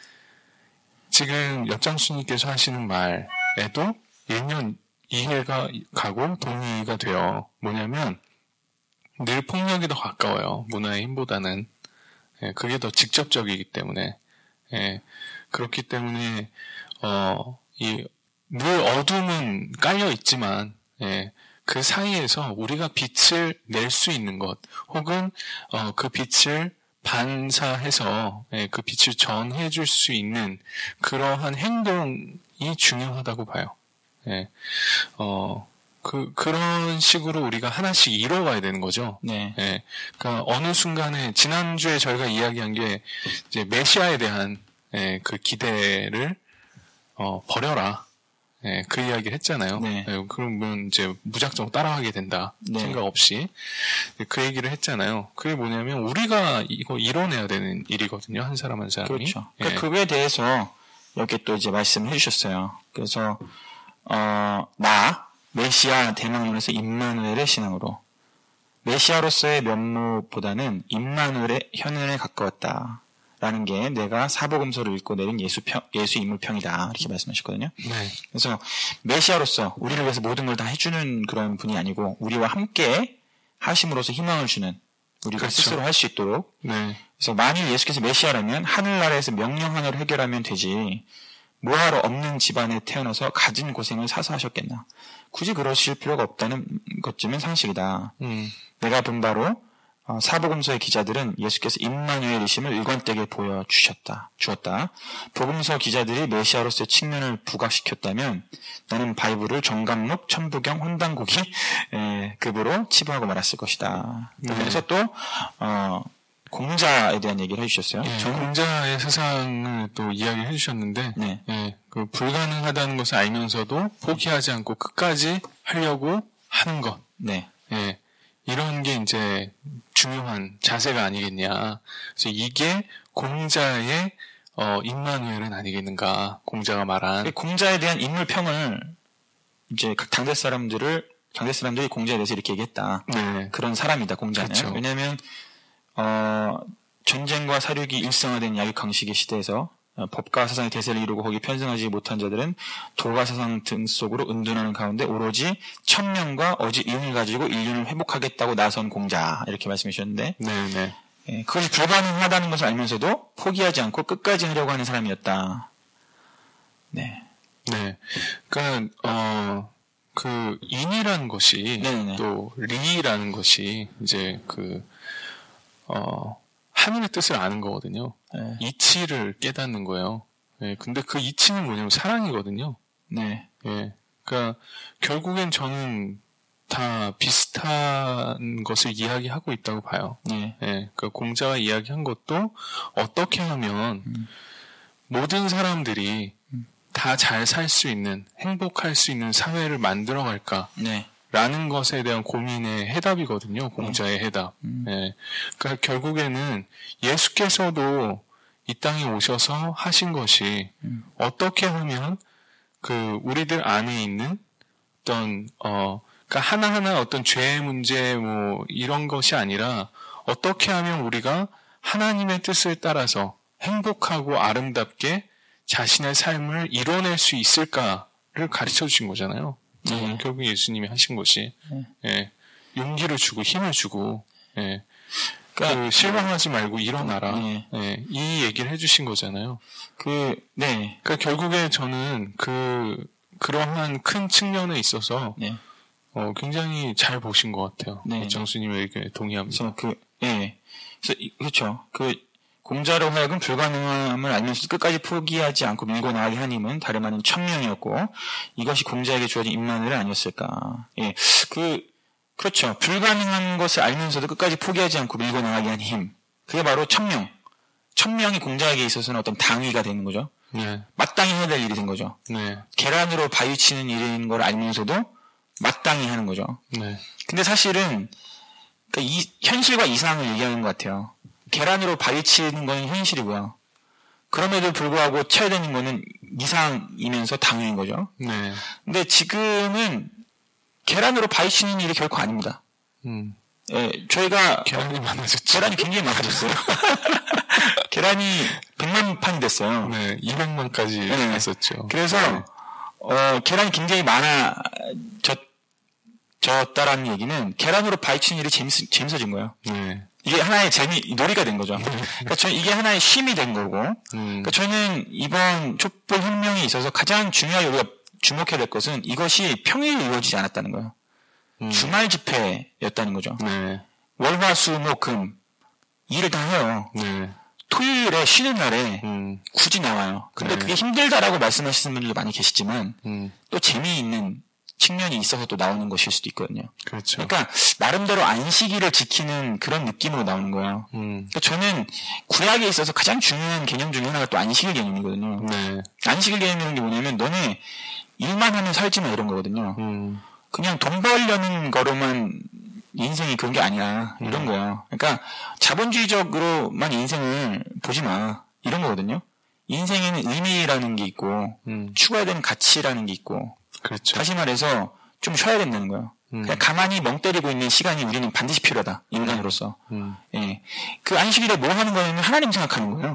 지금 옆장수님께서 하시는 말에도 일면 이해가 가고 동의가 돼요. 뭐냐면 늘 폭력이 더 가까워요. 문화의 힘보다는. 예, 그게 더 직접적이기 때문에. 예, 그렇기 때문에 늘 어둠은 깔려 있지만, 예, 그 사이에서 우리가 빛을 낼 수 있는 것, 혹은 그 빛을 반사해서 그 빛을 전해줄 수 있는 그러한 행동이 중요하다고 봐요. 예, 그런 식으로 우리가 하나씩 이뤄가야 되는 거죠. 네. 예, 그러니까 어느 순간에 지난주에 저희가 이야기한 게 이제 메시아에 대한 그 기대를 버려라. 예, 그 이야기를 했잖아요. 네. 예, 그러면 이제 무작정 따라하게 된다. 네. 생각 없이. 그 얘기를 했잖아요. 그게 뭐냐면 우리가 이거 이뤄내야 되는 일이거든요. 한 사람 한 사람이. 그렇죠. 그러니까 그거에 대해서 여기 또 이제 말씀을 해주셨어요. 그래서 메시아 대망론에서 임마누엘의 신앙으로 메시아로서의 면모보다는 임마누엘의 현현에 가까웠다. 라는 게 내가 사복음서를 읽고 내린 예수 인물평이다. 이렇게 말씀하셨거든요. 네. 그래서 메시아로서 우리를 위해서 모든 걸 다 해주는 그런 분이 아니고 우리와 함께 하심으로써 희망을 주는 우리가 그렇죠. 스스로 할 수 있도록. 네. 그래서 만일 예수께서 메시아라면 하늘나라에서 명령 하나로 해결하면 되지 뭐하러 없는 집안에 태어나서 가진 고생을 사서 하셨겠나. 굳이 그러실 필요가 없다는 것쯤은 상식이다. 내가 본 바로 사복음서의 기자들은 예수께서 임마누엘이심을 일관되게 보여주었다. 복음서 기자들이 메시아로서의 측면을 부각시켰다면 나는 바이블을 정감록, 천부경, 혼단고기 급으로 치부하고 말았을 것이다. 그래서 또 공자에 대한 얘기를 해주셨어요. 네, 공자의 사상을 또 이야기를 해주셨는데 네. 네, 그 불가능하다는 것을 알면서도 포기하지 않고 끝까지 하려고 하는 것. 네. 네. 이런 게 이제 중요한 자세가 아니겠냐. 그래서 이게 공자의 임마누엘은 아니겠는가. 공자가 말한 공자에 대한 인물평을 이제 각 당대 사람들이 공자에 대해서 이렇게 얘기했다. 네. 그런 사람이다. 공자는. 그렇죠. 왜냐하면 전쟁과 사륙이 일상화된 약육강식의 시대에서 법과 사상의 대세를 이루고 거기 편승하지 못한 자들은 도가 사상 등 속으로 은둔하는 가운데 오로지 천명과 어지 이윤을 가지고 인륜을 회복하겠다고 나선 공자 이렇게 말씀해 주셨는데 네네. 예, 그것이 불가능하다는 것을 알면서도 포기하지 않고 끝까지 하려고 하는 사람이었다. 네. 네. 그러니까 그 인이라는 것이 네네네. 또 리라는 것이 이제 하늘의 뜻을 아는 거거든요. 네. 이치를 깨닫는 거예요. 네, 근데 그 이치는 뭐냐면 사랑이거든요. 네. 예. 그러니까 결국엔 저는 다 비슷한 것을 이야기하고 있다고 봐요. 예, 그 공자가 이야기한 것도 어떻게 하면 모든 사람들이 다 잘 살 수 있는, 행복할 수 있는 사회를 만들어 갈까? 라는 것에 대한 고민의 해답이거든요. 공자의 해답. 예. 그러니까 결국에는 예수께서도 이 땅에 오셔서 하신 것이 어떻게 하면 그 우리들 안에 있는 어떤 그러니까 하나하나 어떤 죄의 문제 뭐 이런 것이 아니라 어떻게 하면 우리가 하나님의 뜻을 따라서 행복하고 아름답게 자신의 삶을 이뤄낼 수 있을까를 가르쳐 주신 거잖아요. 결국 예수님이 하신 것이 예, 용기를 주고 힘을 주고 예, 그러니까 실망하지 말고 일어나라 예, 이 얘기를 해주신 거잖아요. 그러니까 결국에 저는 그러한 큰 측면에 있어서 굉장히 잘 보신 것 같아요. 장수님의 의견에 동의합니다. 그렇죠. 공자로 하여금 불가능함을 알면서 끝까지 포기하지 않고 밀고 나가게 한 힘은 다름 아닌 청명이었고 이것이 공자에게 주어진 임마누엘 아니었을까. 예, 그렇죠. 불가능한 것을 알면서도 끝까지 포기하지 않고 밀고 나가게 한 힘. 그게 바로 청명. 청명이 공자에게 있어서는 어떤 당위가 되는 거죠. 마땅히 해야 될 일이 된 거죠. 계란으로 바위 치는 일인 걸 알면서도 마땅히 하는 거죠. 근데 사실은 이 현실과 이상을 얘기하는 것 같아요. 계란으로 바위 치는 건 현실이고요. 그럼에도 불구하고 쳐야 되는 거는 이상이면서 당위인 거죠. 근데 지금은 계란으로 바위 치는 일이 결코 아닙니다. 예, 저희가 계란이 많아졌죠. 계란이 굉장히 많아졌어요. 계란이 100만 판이 됐어요. 200만까지 했었죠. 그래서 계란이 굉장히 많아졌다라는 얘기는 계란으로 바위 치는 일이 재밌어진 거예요. 이게 하나의 놀이가 된 거죠. 그러니까 저는 이게 하나의 쉼이 된 거고, 그러니까 저는 이번 촛불 혁명에 있어서 가장 중요하게 우리가 주목해야 될 것은 이것이 평일에 이루어지지 않았다는 거예요. 주말 집회였다는 거죠. 월화수목금 일을 다 해요. 토요일에 쉬는 날에 굳이 나와요. 근데 그게 힘들다라고 말씀하시는 분들도 많이 계시지만 또 재미있는 측면이 있어서 또 나오는 것일 수도 있거든요. 그렇죠. 그러니까 나름대로 안식일을 지키는 그런 느낌으로 나오는 거예요. 그러니까 저는 구약에 있어서 가장 중요한 개념 중에 하나가 또 안식일 개념이거든요. 안식일 개념이라는 게 뭐냐면 너네 일만 하면 살지 마 이런 거거든요. 그냥 돈 벌려는 거로만 인생이 그런 게 아니야 이런 거예요. 그러니까 자본주의적으로만 인생을 보지 마 이런 거거든요. 인생에는 의미라는 게 있고 추구해야 되는 가치라는 게 있고 그렇죠. 다시 말해서 좀 쉬어야 된다는 거예요. 그냥 가만히 멍 때리고 있는 시간이 우리는 반드시 필요하다. 인간으로서. 예. 그 안식일에 뭐 하는 거냐면 하나님 생각하는 거예요.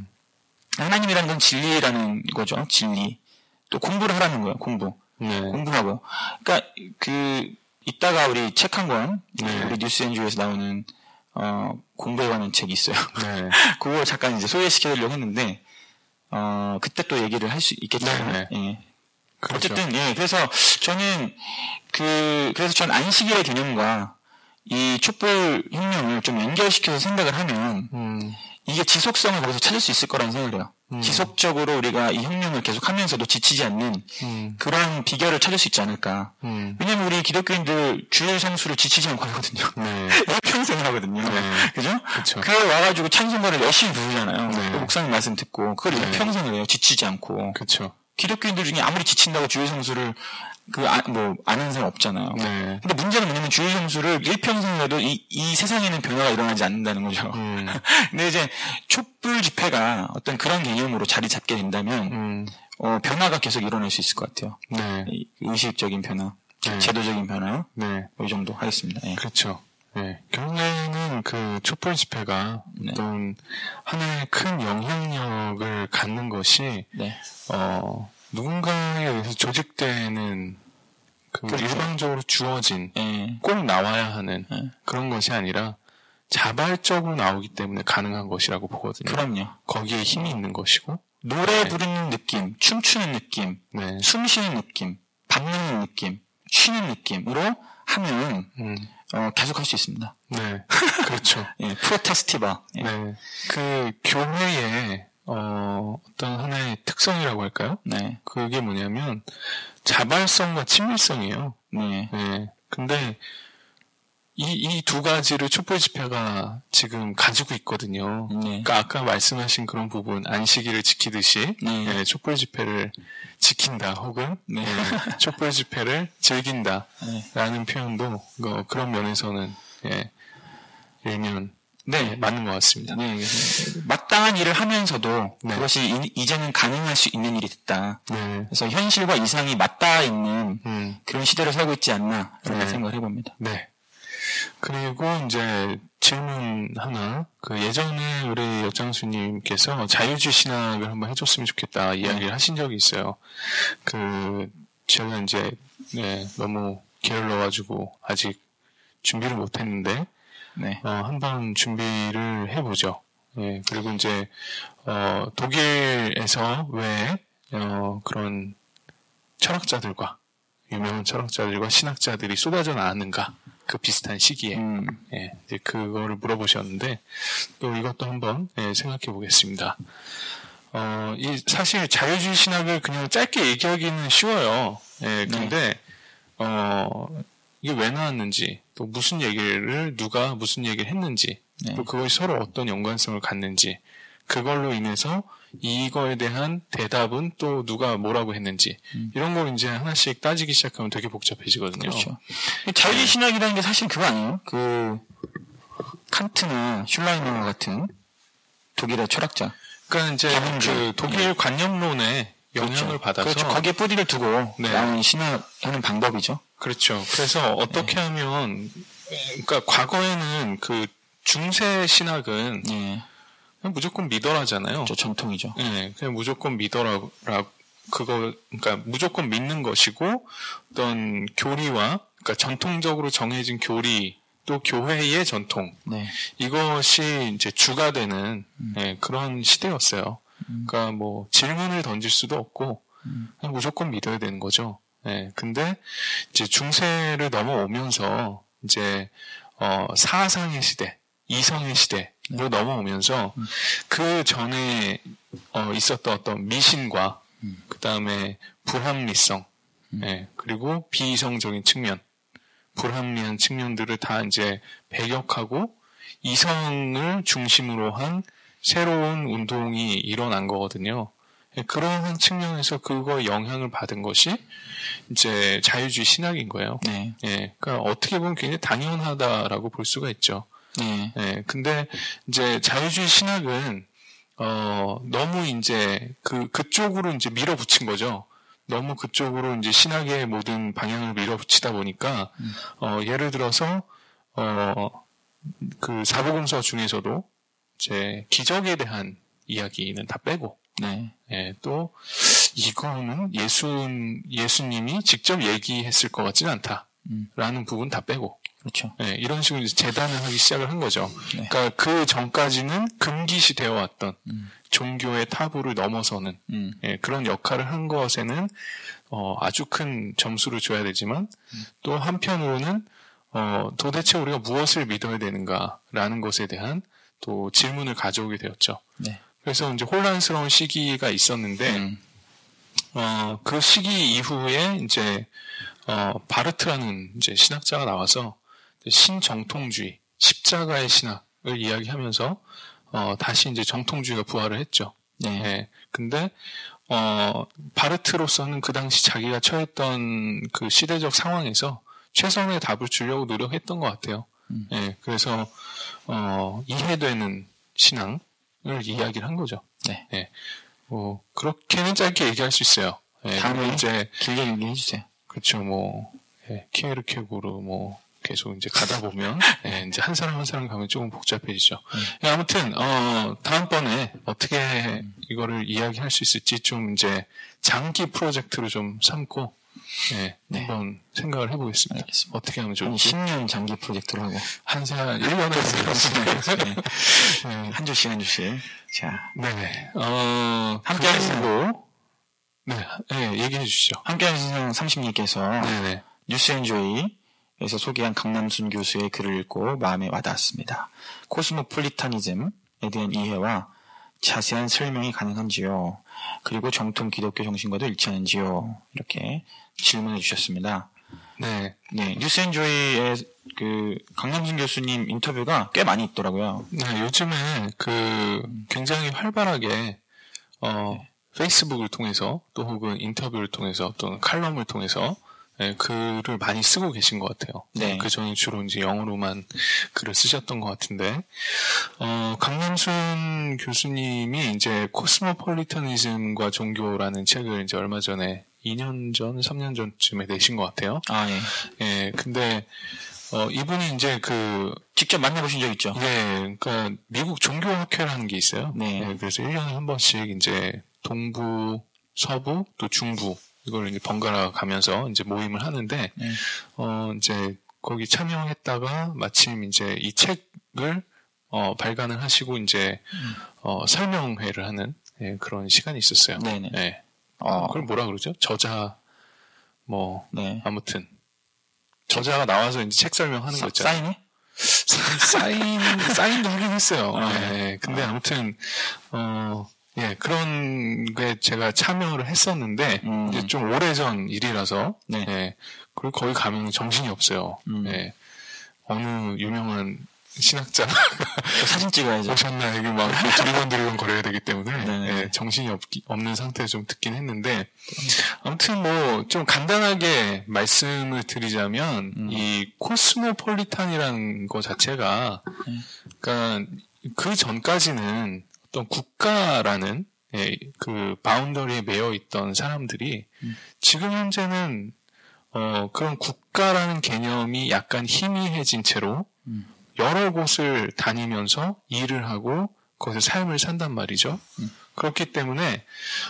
하나님이라는 건 진리라는 거죠. 진리. 또 공부를 하라는 거예요. 공부하고. 그러니까 이따가 우리 책 한 권, 우리 뉴스엔조에서 나오는 공부에 관한 책이 있어요. 그거 잠깐 이제 소개시켜드리려고 했는데 그때 또 얘기를 할 수 있겠죠. 예. 그렇죠. 어쨌든, 그래서 저는 그래서 전 안식일의 개념과 이 촛불 혁명을 좀 연결시켜서 생각을 하면, 이게 지속성을 거기서 찾을 수 있을 거라는 생각을 해요. 지속적으로 우리가 이 혁명을 계속 하면서도 지치지 않는 그런 비결을 찾을 수 있지 않을까. 왜냐면 우리 기독교인들 주일 성수를 지치지 않고 하거든요. 평생 하거든요. 그죠? 그쵸. 그래 와가지고 찬송가를 열심히 부르잖아요. 목사님 말씀 듣고, 그걸 평생을 해요. 지치지 않고. 그쵸. 기독교인들 중에 아무리 지친다고 주일 성수를 아는 사람 없잖아요. 근데 문제는 뭐냐면 주일 성수를 일평생 해도 이 세상에는 변화가 일어나지 않는다는 거죠. 근데 이제 촛불 집회가 어떤 그런 개념으로 자리 잡게 된다면 변화가 계속 일어날 수 있을 것 같아요. 의식적인 변화, 제도적인 변화, 이 정도 하겠습니다. 그렇죠. 결국에는 그 촛불 집회가 어떤 하나의 큰 영향력을 갖는 것이 누군가에 의해서 조직되는 그렇죠. 일방적으로 주어진 꼭 나와야 하는 그런 것이 아니라 자발적으로 나오기 때문에 가능한 것이라고 보거든요. 그럼요. 거기에 힘이 있는 것이고 노래 부르는 느낌, 춤추는 느낌, 숨 쉬는 느낌, 밥 먹는 느낌, 쉬는 느낌으로 하면 계속 할 수 있습니다. 그렇죠. 프로테스티바. 그 교회의 어떤 하나의 특성이라고 할까요? 그게 뭐냐면 자발성과 친밀성이에요. 근데 이 두 가지를 촛불 집회가 지금 가지고 있거든요. 그러니까 아까 말씀하신 그런 부분, 안식일을 지키듯이 네, 촛불 집회를 지킨다, 혹은 촛불 집회를 즐긴다라는 표현도 그런 면에서는 일면 맞는 것 같습니다. 네, 마땅한 일을 하면서도 그것이 이제는 가능할 수 있는 일이 됐다. 그래서 현실과 이상이 맞닿아 있는 그런 시대를 살고 있지 않나 그런 생각을 해봅니다. 네. 그리고 이제 질문 하나, 예전에 우리 여장수님께서 자유주의 신학을 한번 해줬으면 좋겠다 이야기를 하신 적이 있어요. 제가 이제 너무 게을러가지고 아직 준비를 못했는데 한번 준비를 해보죠. 그리고 이제 독일에서 왜 그런 철학자들과 유명한 철학자들과 신학자들이 쏟아져 나왔는가? 그 비슷한 시기에 이제 그거를 물어보셨는데 또 이것도 한번 생각해 보겠습니다. 사실 자유주의 신학을 그냥 짧게 얘기하기는 쉬워요. 근데 이게 왜 나왔는지, 또 무슨 얘기를 누가 무슨 얘기를 했는지, 또 그것이 서로 어떤 연관성을 갖는지, 그걸로 인해서 이거에 대한 대답은 또 누가 뭐라고 했는지, 이런 걸 이제 하나씩 따지기 시작하면 되게 복잡해지거든요. 그렇죠. 자유주의 신학이라는 게 사실 그거 아니에요? 칸트나 슐라이머 같은 독일의 철학자. 그러니까 이제 독일 관념론에 영향을 받아서. 그렇죠. 거기에 뿌리를 두고 나온 신학하는 방법이죠. 그렇죠. 그래서 어떻게 하면, 그러니까 과거에는 중세 신학은 그냥 무조건 믿어라잖아요. 전통이죠. 그냥 무조건 믿어라. 그러니까 무조건 믿는 것이고, 어떤 교리와, 그러니까 전통적으로 정해진 교리, 또 교회의 전통. 이것이 이제 주가 되는, 그런 시대였어요. 그러니까 질문을 던질 수도 없고, 그냥 무조건 믿어야 되는 거죠. 근데 이제 중세를 넘어오면서, 이제, 사상의 시대, 이성의 시대로 넘어오면서 그 전에 있었던 어떤 미신과 그 다음에 불합리성, 그리고 비이성적인 측면, 불합리한 측면들을 다 이제 배격하고 이성을 중심으로 한 새로운 운동이 일어난 거거든요. 그러한 측면에서 그거 영향을 받은 것이 이제 자유주의 신학인 거예요. 그러니까 어떻게 보면 굉장히 당연하다라고 볼 수가 있죠. 근데 이제 자유주의 신학은 너무 이제 그쪽으로 이제 밀어붙인 거죠. 너무 그쪽으로 이제 신학의 모든 방향을 밀어붙이다 보니까 예를 들어서 사복음서 중에서도 이제 기적에 대한 이야기는 다 빼고 또 이거는 예수님이 직접 얘기했을 것 같지는 않다라는 부분 다 빼고. 그렇죠. 이런 식으로 이제 재단을 하기 시작을 한 거죠. 그러니까 그 전까지는 금기시 되어 왔던 종교의 타부를 넘어서는 그런 역할을 한 것에는 아주 큰 점수를 줘야 되지만 또 한편으로는 도대체 우리가 무엇을 믿어야 되는가라는 것에 대한 또 질문을 가져오게 되었죠. 그래서 이제 혼란스러운 시기가 있었는데 그 시기 이후에 이제 바르트라는 이제 신학자가 나와서 신정통주의, 십자가의 신학을 이야기하면서 다시 이제 정통주의가 부활을 했죠. 근데 바르트로서는 그 당시 자기가 처했던 그 시대적 상황에서 최선의 답을 주려고 노력했던 것 같아요. 그래서 이해되는 신앙을 이야기를 한 거죠. 그렇게는 짧게 얘기할 수 있어요. 다음에 이제 길게 얘기해 주세요. 그렇죠. 키에르케고르 계속 이제 가다 보면 이제 한 사람 한 사람 가면 조금 복잡해지죠. 아무튼 다음번에 어떻게 이거를 이야기할 수 있을지 좀 이제 장기 프로젝트로 좀 삼고 한번 생각을 해보겠습니다. 알겠습니다. 어떻게 하면 좋을지. 10년 장기 프로젝트로 하고 1년에 한 주씩 자, 함께 하시고 얘기해 주시죠. 함께하는 세상 30님께서 뉴스엔조이에서 소개한 강남순 교수의 글을 읽고 마음에 와닿았습니다. 코스모폴리타니즘에 대한 이해와 자세한 설명이 가능한지요? 그리고 정통 기독교 정신과도 일치하는지요? 이렇게 질문해 주셨습니다. 네. 뉴스엔조이의 그 강남순 교수님 인터뷰가 꽤 많이 있더라고요. 네, 요즘에 굉장히 활발하게 페이스북을 통해서 또 혹은 인터뷰를 통해서 또는 칼럼을 통해서 글을 많이 쓰고 계신 것 같아요. 네. 그 전에 주로 이제 영어로만 글을 쓰셨던 것 같은데, 강남순 교수님이 이제 코스모폴리터니즘과 종교라는 책을 이제 얼마 전에 2년 전, 3년 전쯤에 내신 것 같아요. 예, 근데, 이분이 이제 직접 만나보신 적 있죠? 네, 그러니까 미국 종교학회라는 게 있어요. 네. 그래서 1년에 한 번씩 이제 동부, 서부, 또 중부, 이걸 이제 번갈아 가면서 이제 모임을 하는데, 이제 거기 참여했다가 마침 이제 이 책을, 발간을 하시고 이제, 설명회를 하는, 그런 시간이 있었어요. 네네. 네. 그걸 뭐라 그러죠? 저자, 네. 아무튼. 저자가 나와서 이제 책 설명하는 거 있잖아요. 사인도 하긴 했어요. 네. 근데 아무튼, 예, 그런 게 제가 참여를 했었는데, 이제 좀 오래전 일이라서, 네. 예, 그리고 거기 가면 정신이 없어요. 예, 어느 유명한 신학자가 사진 찍어야죠. 오셨나, 이게 막 두리번 거려야 되기 때문에, 예, 정신이 없는 상태에서 좀 듣긴 했는데, 아무튼 뭐, 좀 간단하게 말씀을 드리자면, 이 코스모폴리탄이라는 거 자체가, 그러니까 그 전까지는 어떤 국가라는 그 바운더리에 매여 있던 사람들이 지금 현재는 그런 국가라는 개념이 약간 희미해진 채로 여러 곳을 다니면서 일을 하고 거기서 삶을 산단 말이죠. 그렇기 때문에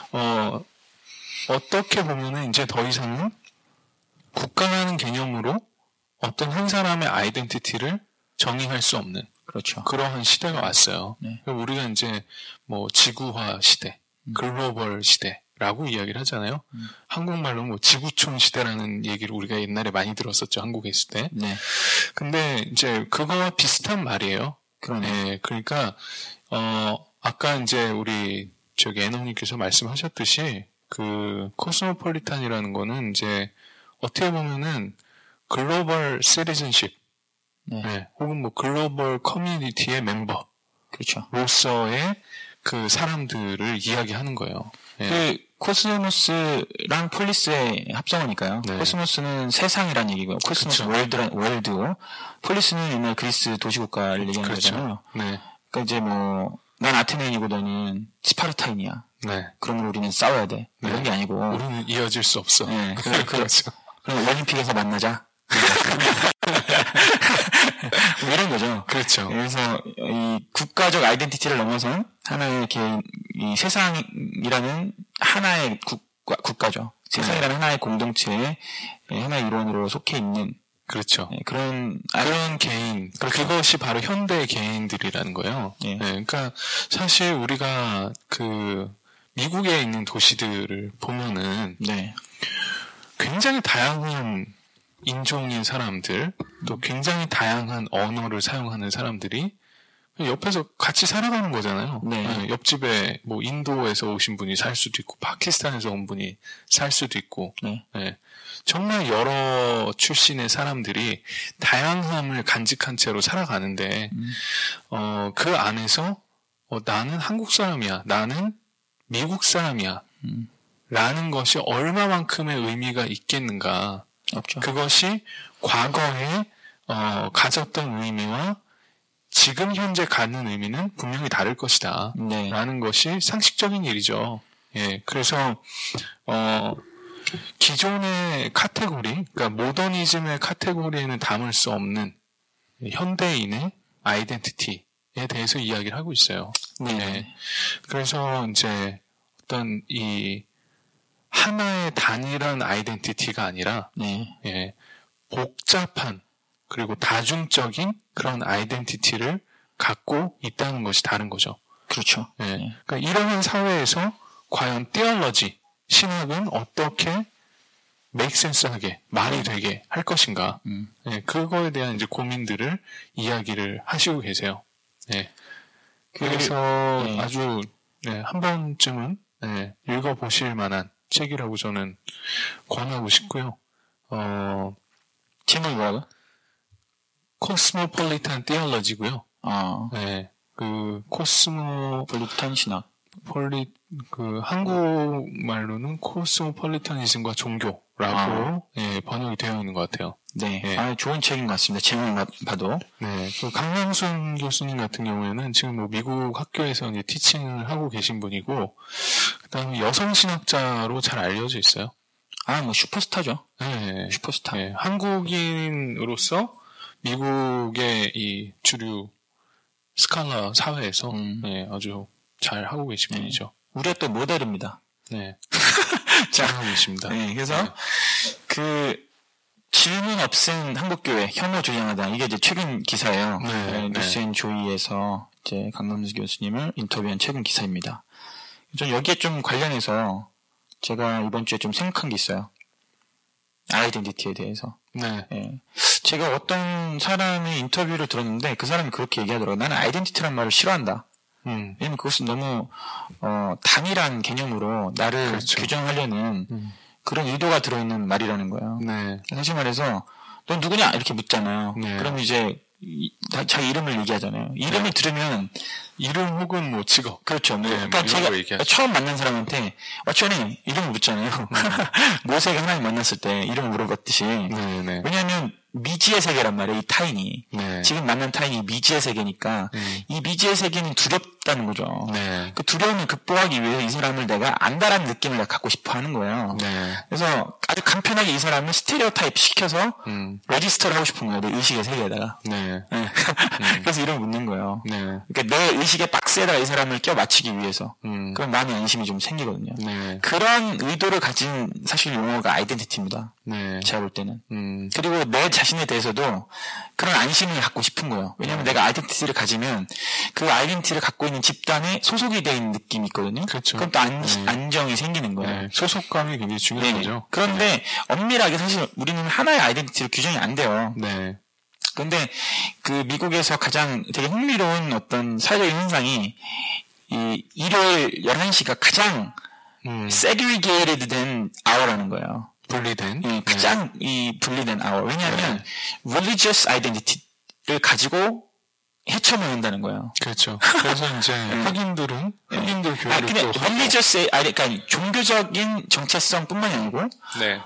어떻게 보면은 이제 더 이상은 국가라는 개념으로 어떤 한 사람의 아이덴티티를 정의할 수 없는 그렇죠. 그러한 시대가 왔어요. 네. 우리가 이제 뭐 지구화 시대, 글로벌 시대라고 이야기를 하잖아요. 한국말로 뭐 지구촌 시대라는 얘기를 우리가 옛날에 많이 들었었죠. 한국에 있을 때. 네. 근데 이제 그거와 비슷한 말이에요. 네. 그러니까 아까 이제 우리 애너님께서 말씀하셨듯이 그 코스모폴리탄이라는 거는 이제 어떻게 보면은 글로벌 시티즌십 네. 혹은 뭐 글로벌 커뮤니티의 멤버. 그렇죠. 로서의 그 사람들을 이야기하는 거예요. 네. 그 코스모스랑 폴리스의 합성어니까요. 네. 코스모스는 세상이란 얘기고요. 코스모스 월드고 폴리스는 옛날 그리스 도시국가를 얘기하는 거잖아요. 네. 그러니까 이제 뭐 난 아테네인이고 너는 스파르타인이야. 네. 그러면 우리는 싸워야 돼. 네. 이런 게 아니고 우리는 이어질 수 없어. 네. 그렇죠. 그럼 올림픽에서 만나자. 뭐 이런 거죠. 그렇죠. 그래서 이 국가적 아이덴티티를 넘어선 하나의 이 세상이라는 하나의 국가죠. 세상이라는 하나의 공동체의 하나의 일원으로 속해 있는 그렇죠. 네, 그런 개인, 그것이 바로 현대 개인들이라는 거예요. 네. 네, 그러니까 사실 우리가 그 미국에 있는 도시들을 보면은 네. 굉장히 다양한 인종인 사람들, 또 굉장히 다양한 언어를 사용하는 사람들이 옆에서 같이 살아가는 거잖아요. 네. 네, 옆집에 뭐 인도에서 오신 분이 살 수도 있고, 파키스탄에서 온 분이 살 수도 있고, 네. 네. 정말 여러 출신의 사람들이 다양함을 간직한 채로 살아가는데, 그 안에서, 나는 한국 사람이야. 나는 미국 사람이야. 라는 것이 얼마만큼의 의미가 있겠는가. 없죠. 그것이 과거에, 가졌던 의미와 지금 현재 갖는 의미는 분명히 다를 것이다. 네. 라는 것이 상식적인 일이죠. 예. 그래서, 기존의 카테고리, 그러니까 모더니즘의 카테고리에는 담을 수 없는 현대인의 아이덴티티에 대해서 이야기를 하고 있어요. 네. 네. 그래서 이제 어떤 이 하나의 단일한 아이덴티티가 아니라 네. 예, 복잡한 그리고 다중적인 그런 아이덴티티를 갖고 있다는 것이 다른 거죠. 그렇죠. 예. 네. 그러니까 이러한 사회에서 과연 티올러지 신학은 어떻게 make sense하게 말이 되게 할 것인가? 네, 그거에 대한 이제 고민들을 이야기를 하시고 계세요. 네. 그래서 네. 아주 네, 한 번쯤은 네, 읽어보실 만한 책이라고 저는 권하고 싶고요. 제목이 뭐라고요? 코스모폴리탄 티올로지고요. 네. 그 코스모폴리탄 신학. 한국말로는 코스모폴리타니즘과 종교라고 예, 번역이 되어 있는 것 같아요. 네. 예. 좋은 책인 것 같습니다. 제목만 봐도. 네. 그 강남순 교수님 같은 경우에는 지금 뭐 미국 학교에서 이제 티칭을 하고 계신 분이고, 그 다음에 여성 신학자로 잘 알려져 있어요. 뭐 슈퍼스타죠. 네. 슈퍼스타. 네. 한국인으로서 미국의 이 주류 스칼라 사회에서 네, 아주 잘 하고 계신 분이죠. 우리가 또 모델입니다. 네. 잘 하고 계십니다. 네. 그래서 질문 없앤 한국교회 혐오 조장하다. 이게 이제 최근 기사예요. 뉴스앤조이에서 이제 강남수 교수님을 인터뷰한 최근 기사입니다. 전 여기에 좀 관련해서 제가 이번 주에 좀 생각한 게 있어요. 아이덴티티에 대해서. 네. 예. 제가 어떤 사람의 인터뷰를 들었는데 그 사람이 그렇게 얘기하더라고요. 나는 아이덴티티란 말을 싫어한다. 왜냐면 그것은 너무 단일한 개념으로 나를 그렇죠. 규정하려는 그런 의도가 들어있는 말이라는 거예요. 네. 사실 말해서 넌 누구냐 이렇게 묻잖아요. 네. 그럼 이제 자기 이름을 얘기하잖아요. 이름을 들으면 이름 혹은 뭐 직업. 그렇죠. 그러니까 제가 처음 만난 사람한테 What's your name? 이름을 묻잖아요. 모세가 하나님 만났을 때 이름을 물어봤듯이. 네. 왜냐하면 미지의 세계란 말이에요. 이 타인이. 네. 지금 만난 타인이 미지의 세계니까 이 미지의 세계는 두렵다는 거죠. 네. 그 두려움을 극복하기 위해서 이 사람을 내가 안다라는 느낌을 내가 갖고 싶어 하는 거예요. 네. 그래서 아주 간편하게 이 사람을 스테레오타입 시켜서 레지스터를 하고 싶은 거예요. 내 의식의 세계에다가. 네. 그래서 이름을 묻는 거예요. 네. 그러니까 내 의식의 박스에다가 이 사람을 껴 맞추기 위해서. 그럼 마음의 안심이 좀 생기거든요. 네. 그런 의도를 가진 사실 용어가 아이덴티티입니다. 네. 제가 볼 때는. 그리고 내 자신에 대해서도 그런 안심을 갖고 싶은 거예요. 왜냐하면 내가 아이덴티티를 가지면 그 아이덴티티를 갖고 있는 집단에 소속이 되어 있는 느낌이 있거든요. 그렇죠. 그럼 또 안정이 생기는 거예요. 네. 소속감이 굉장히 중요한 거죠. 그런데 엄밀하게 사실 우리는 하나의 아이덴티티로 규정이 안 돼요. 네. 그런데 그 미국에서 가장 되게 흥미로운 어떤 사회적인 현상이 이 일요일 11시가 가장 segregated 된 hour라는 거예요. 분리된? 가장 이 분리된 hour. 왜냐하면 religious identity를 가지고 헤쳐모인다는 거예요. 그렇죠. 그래서 이제 흑인들 교회를 그냥 religious, 그러니까 종교적인 정체성뿐만이 아니고 네.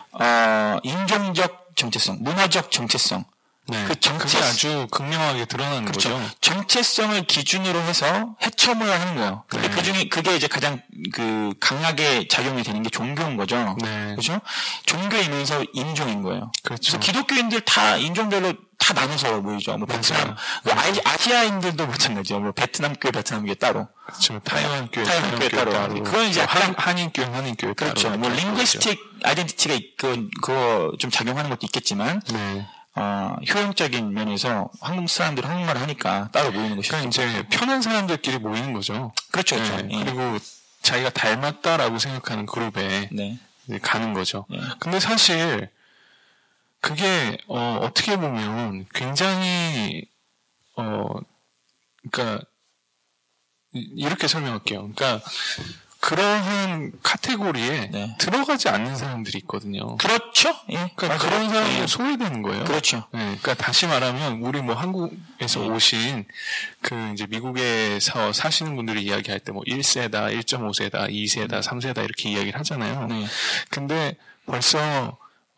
인종적 정체성, 문화적 정체성. 네. 그게 아주 극명하게 드러나는 그렇죠. 거죠. 정체성을 기준으로 해서 헤쳐모여 하는 거예요. 근데 그게 이제 가장 강하게 작용이 되는 게 종교인 거죠. 네. 그렇죠? 종교이면서 인종인 거예요. 그렇죠. 그래서 기독교인들 다 인종별로 다 나눠서 보이죠. 뭐 베트남, 아시아인들도 마찬가지죠. 뭐 베트남교회 따로. 그렇죠. 타이완교회 따로. 그건 이제 한인교회 그렇죠. 따로. 뭐 링구이스틱 아이덴티티가 그거 좀 작용하는 것도 있겠지만. 네. 효용적인 면에서 한국 사람들이 한국말을 하니까 따로 모이는 것이죠. 그러니까 이제 편한 사람들끼리 모이는 거죠. 그렇죠. 네. 그리고 자기가 닮았다라고 생각하는 그룹에 이제 가는 거죠. 근데 사실 그게 어떻게 보면 굉장히 그러니까 이렇게 설명할게요. 그러니까 그러한 카테고리에 들어가지 않는 사람들이 있거든요. 그렇죠. 그러니까 그런 사람이 소외되는 거예요. 그렇죠. 그러니까 다시 말하면 우리 뭐 한국에서 오신 이제 미국에서 사시는 분들이 이야기할 때 뭐 1세다, 1.5세다, 2세다, 3세다 이렇게 이야기를 하잖아요. 근데 벌써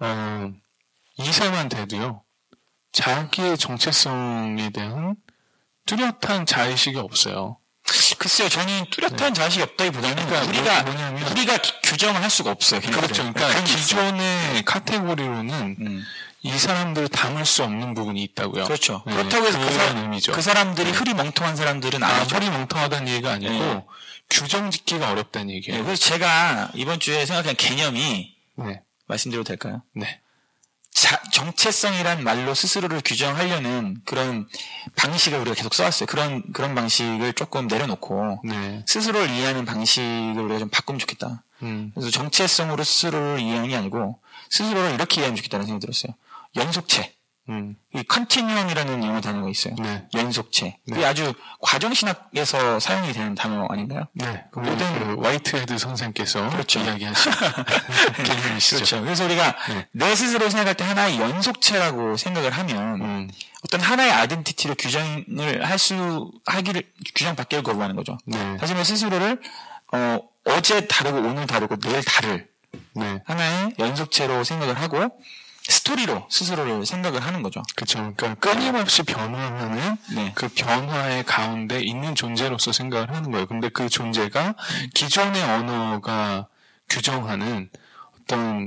2세만 돼도요. 자기의 정체성에 대한 뚜렷한 자의식이 없어요. 글쎄요, 저는 뚜렷한 자식이 없다기보다는 우리가 규정을 할 수가 없어요. 그렇죠. 그러니까 기존의 카테고리로는 이 사람들을 담을 수 없는 부분이 있다고요. 그렇죠. 그렇다고 해서 그 사람들이 흐리멍텅한 사람들은 아니죠. 흐리멍텅하다는 얘기가 아니고 규정 짓기가 어렵다는 얘기예요. 그래서 제가 이번 주에 생각한 개념이 말씀드려도 될까요? 네. 정체성이란 말로 스스로를 규정하려는 그런 방식을 우리가 계속 써왔어요. 그런 방식을 조금 내려놓고 스스로를 이해하는 방식을 우리가 좀 바꾸면 좋겠다. 그래서 정체성으로 스스로를 이해하는 게 아니고 스스로를 이렇게 이해하면 좋겠다는 생각이 들었어요. 영속체. 이 컨티뉴엄이라는 영어 단어가 있어요. 네. 연속체. 네. 이게 아주 과정신학에서 사용이 되는 단어 아닌가요? 네. 모든 화이트헤드 선생께서 그렇죠. 이야기하신 개념이시죠. 그렇죠. 그래서 우리가 내 스스로 생각할 때 하나의 연속체라고 생각을 하면 어떤 하나의 아이덴티티를 규정받기를 거부하는 거죠. 네. 사실 뭐 스스로를 어제 다르고 오늘 다르고 내일 다를 하나의 연속체로 생각을 하고 스토리로 스스로를 생각을 하는 거죠. 그렇죠. 그러니까 끊임없이 변화하는 그 변화의 가운데 있는 존재로서 생각을 하는 거예요. 근데 그 존재가 기존의 언어가 규정하는 어떤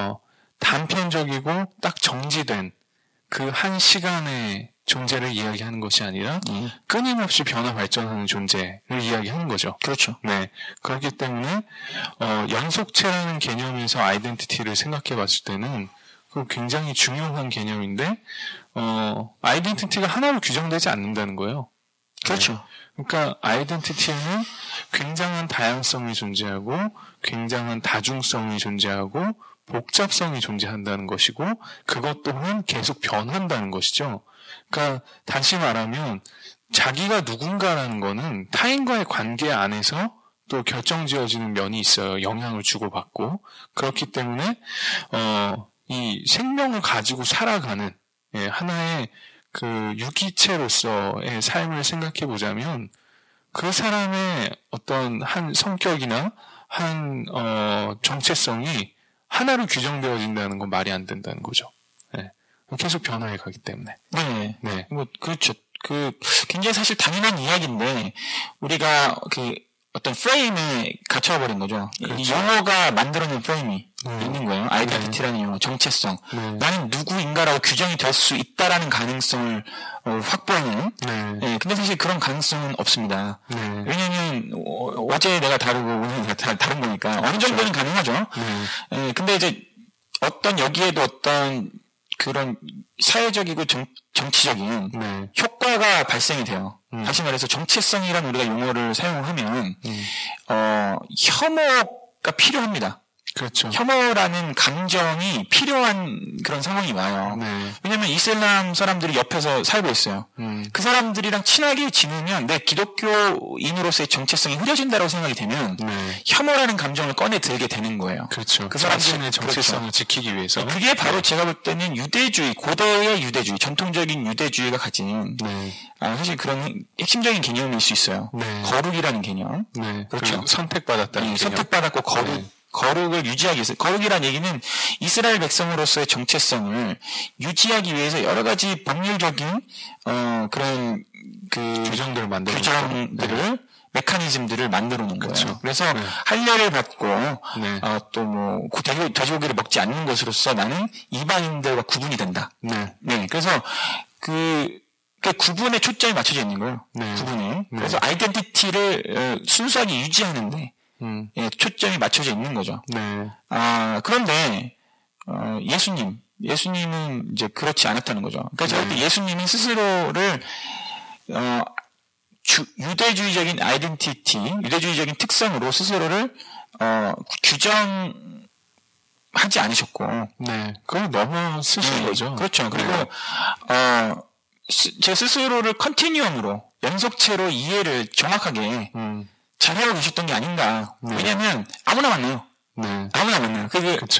단편적이고 딱 정지된 그 한 시간의 존재를 이야기하는 것이 아니라 끊임없이 변화 발전하는 존재를 이야기하는 거죠. 그렇죠. 네. 그렇기 때문에 연속체라는 개념에서 아이덴티티를 생각해 봤을 때는 굉장히 중요한 개념인데 아이덴티티가 하나로 규정되지 않는다는 거예요. 그렇죠. 그러니까 아이덴티티에는 굉장한 다양성이 존재하고 굉장한 다중성이 존재하고 복잡성이 존재한다는 것이고 그것 또한 계속 변한다는 것이죠. 그러니까 다시 말하면 자기가 누군가라는 거는 타인과의 관계 안에서 또 결정지어지는 면이 있어요. 영향을 주고받고. 그렇기 때문에 이 생명을 가지고 살아가는 하나의 그 유기체로서의 삶을 생각해 보자면 그 사람의 어떤 한 성격이나 한 정체성이 하나로 규정되어진다는 건 말이 안 된다는 거죠. 네. 계속 변화해 가기 때문에. 네. 네. 뭐 그렇죠. 굉장히 사실 당연한 이야기인데 우리가 어떤 프레임에 갇혀버린 거죠. 그렇죠. 이 영어가 만들어낸 프레임이 있는 거예요. 아이덴티티라는 영어, 정체성. 나는 누구인가라고 규정이 될 수 있다라는 가능성을 확보하는. 네. 근데 사실 그런 가능성은 없습니다. 왜냐면 어제 내가 다르고 오늘 내가 다른 거니까 어느 정도는 가능하죠. 근데 이제 여기에도 어떤 그런 사회적이고 정치적인 효과가 발생이 돼요. 다시 말해서 정체성이라는 우리가 용어를 사용하면 혐오가 필요합니다. 그렇죠. 혐오라는 감정이 필요한 그런 상황이 와요. 왜냐하면 이슬람 사람들이 옆에서 살고 있어요. 그 사람들이랑 친하게 지내면 내 기독교인으로서의 정체성이 흐려진다고 생각이 되면 혐오라는 감정을 꺼내 들게 되는 거예요. 그렇죠. 그 사람들의 정체성을 그렇죠. 지키기 위해서. 그게 바로 제가 볼 때는 유대주의, 고대의 유대주의, 전통적인 유대주의가 가진 사실 그런 핵심적인 개념일 수 있어요. 거룩이라는 개념. 그렇죠. 선택받았다는 개념. 선택받았고 거룩을 유지하기 위해서, 거룩이라는 얘기는 이스라엘 백성으로서의 정체성을 유지하기 위해서 여러 가지 법률적인 그런 규정들을 메커니즘들을 만들어 놓은 그렇죠. 거예요. 그래서 할례를 받고 또 뭐 돼지고기를 먹지 않는 것으로서 나는 이방인들과 구분이 된다. 그래서 그 구분에 초점이 맞춰져 있는 거예요. 구분에. 그래서 아이덴티티를 순수하게 유지하는데 초점이 맞춰져 있는 거죠. 그런데 예수님은 이제 그렇지 않았다는 거죠. 그러니까 저럴 때 예수님은 스스로를 유대주의적인 아이덴티티, 유대주의적인 특성으로 스스로를 규정하지 않으셨고, 그걸 넘어서신 거죠. 그렇죠. 그리고 제 스스로를 컨티뉴엄으로 연속체로 이해를 정확하게 잘하고 계셨던 게 아닌가. 왜냐면 아무나 만나요. 아무나 만나요. 그렇죠.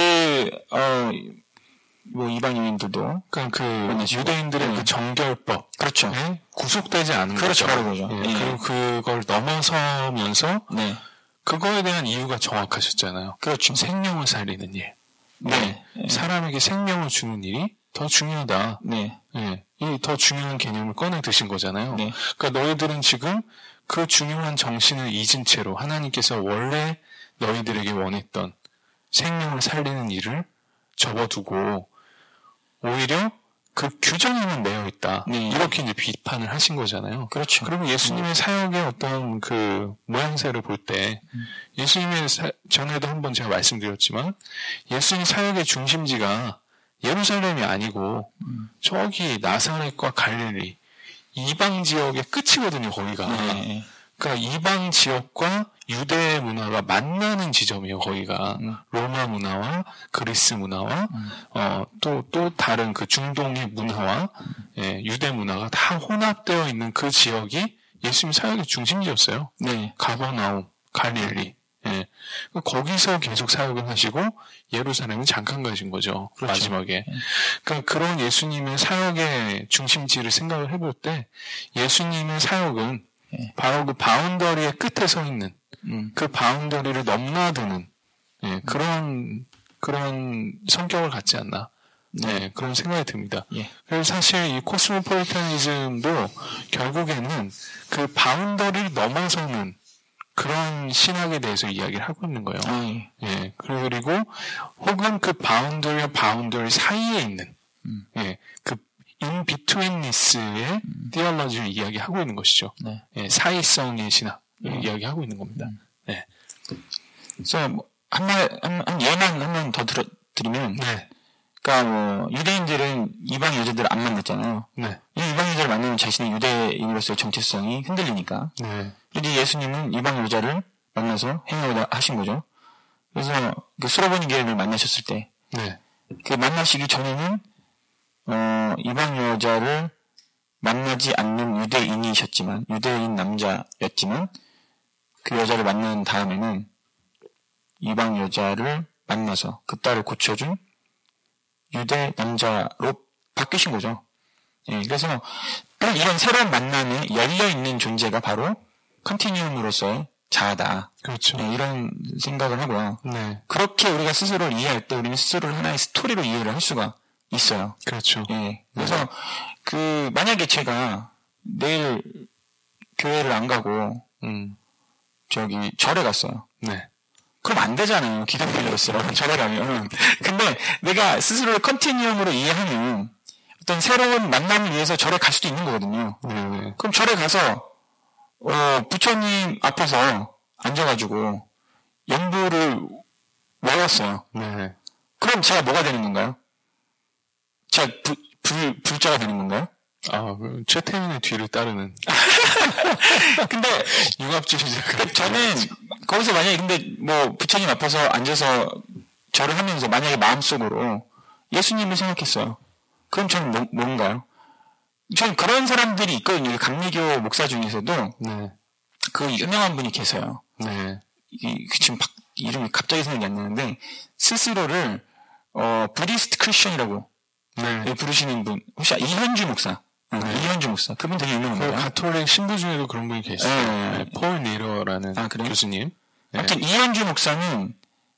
뭐 이방인들도 그러니까 유대인들의 그 정결법, 그렇죠. 구속되지 않은 그렇죠. 거죠. 그리고 그걸 넘어서면서 그거에 대한 이유가 정확하셨잖아요. 그렇죠. 생명을 살리는 일. 사람에게 생명을 주는 일이 더 중요하다. 이 더 중요한 개념을 꺼내 드신 거잖아요. 그러니까 너희들은 지금 그 중요한 정신을 잊은 채로 하나님께서 원래 너희들에게 원했던 생명을 살리는 일을 접어두고 오히려 그 규정에만 매여 있다. 이렇게 이제 비판을 하신 거잖아요. 그렇죠. 그리고 예수님의 사역의 어떤 그 모양새를 볼 때 예수님의 전에도 한번 제가 말씀드렸지만 예수님 사역의 중심지가 예루살렘이 아니고 저기 나사렛과 갈릴리 이방 지역의 끝이거든요. 거기가. 그러니까 이방 지역과 유대 문화가 만나는 지점이에요, 거기가. 로마 문화와 그리스 문화와, 또 다른 그 중동의 문화와, 예, 유대 문화가 다 혼합되어 있는 그 지역이 예수님 사역의 중심지였어요. 네. 가버나움, 갈릴리. 예. 거기서 계속 사역을 하시고, 예루살렘은 잠깐 가신 거죠. 그렇죠. 마지막에. 그러니까 그런 예수님의 사역의 중심지를 생각을 해볼 때, 예수님의 사역은 바로 그 바운더리의 끝에 서 있는, 그 바운더리를 넘나드는, 예, 그런 성격을 갖지 않나. 네, 그런 생각이 듭니다. 예. 그래서 사실 이 코스모폴리타니즘도 결국에는 그 바운더리를 넘어서는 그런 신학에 대해서 이야기를 하고 있는 거예요. 예. 예. 그리고 혹은 그 바운더리와 바운더리 사이에 있는, 예, 그 인비트윈니스의 티올로지를 이야기하고 있는 것이죠. 네. 예, 사이성의 신학을 이야기하고 있는 겁니다. 네. 그래서 뭐 한 예만 한 번 더 드리면, 네. 그러니까 뭐 유대인들은 이방 여자들을 안 만났잖아요. 네. 이 이방 여자를 만나면 자신의 유대인으로서의 정체성이 흔들리니까. 네. 근데 예수님은 이방 여자를 만나서 행하고자 하신 거죠. 그래서 그 수로보니게를 만나셨을 때, 네. 그 만나시기 전에는 이방 여자를 만나지 않는 유대인이셨지만, 유대인 남자였지만, 그 여자를 만난 다음에는 이방 여자를 만나서 그 딸을 고쳐준 유대 남자로 바뀌신 거죠. 예, 그래서 이런 새로운 만남에 열려있는 존재가 바로 컨티뉴움으로서의 자아다. 그렇죠. 네, 이런 생각을 하고요. 네. 그렇게 우리가 스스로를 이해할 때 우리는 스스로를 하나의 스토리로 이해를 할 수가 있어요. 그렇죠. 예. 그래서 만약에 제가 내일 교회를 안 가고 절에 갔어요. 네. 그럼 안 되잖아요. 기독교인으로서 절에 가면. 근데 내가 스스로를 컨티뉴움으로 이해하면 어떤 새로운 만남을 위해서 절에 갈 수도 있는 거거든요. 그럼 절에 가서 부처님 앞에서 앉아가지고 연부를 외웠어요. 네. 그럼 제가 뭐가 되는 건가요? 제가 불자가 되는 건가요? 최태민의 뒤를 따르는. 근데 융합주의자. 저는 거기서 만약에 근데 뭐 부처님 앞에서 앉아서 절을 하면서 만약에 마음속으로 예수님을 생각했어요. 그럼 저는 뭔가요? 저는 그런 사람들이 있거든요. 감리교 목사 중에서도 네. 그 유명한 분이 계세요. 네. 지금 이름이 갑자기 생각이 안 나는데 스스로를 부디스트 크리스천이라고 네. 부르시는 분 혹시 이현주 목사. 네. 이현주 목사. 그분 되게 유명한가요? 가톨릭 신부 중에도 그런 분이 계세요. 네. 폴 니러라는 교수님. 네. 아무튼 이현주 목사는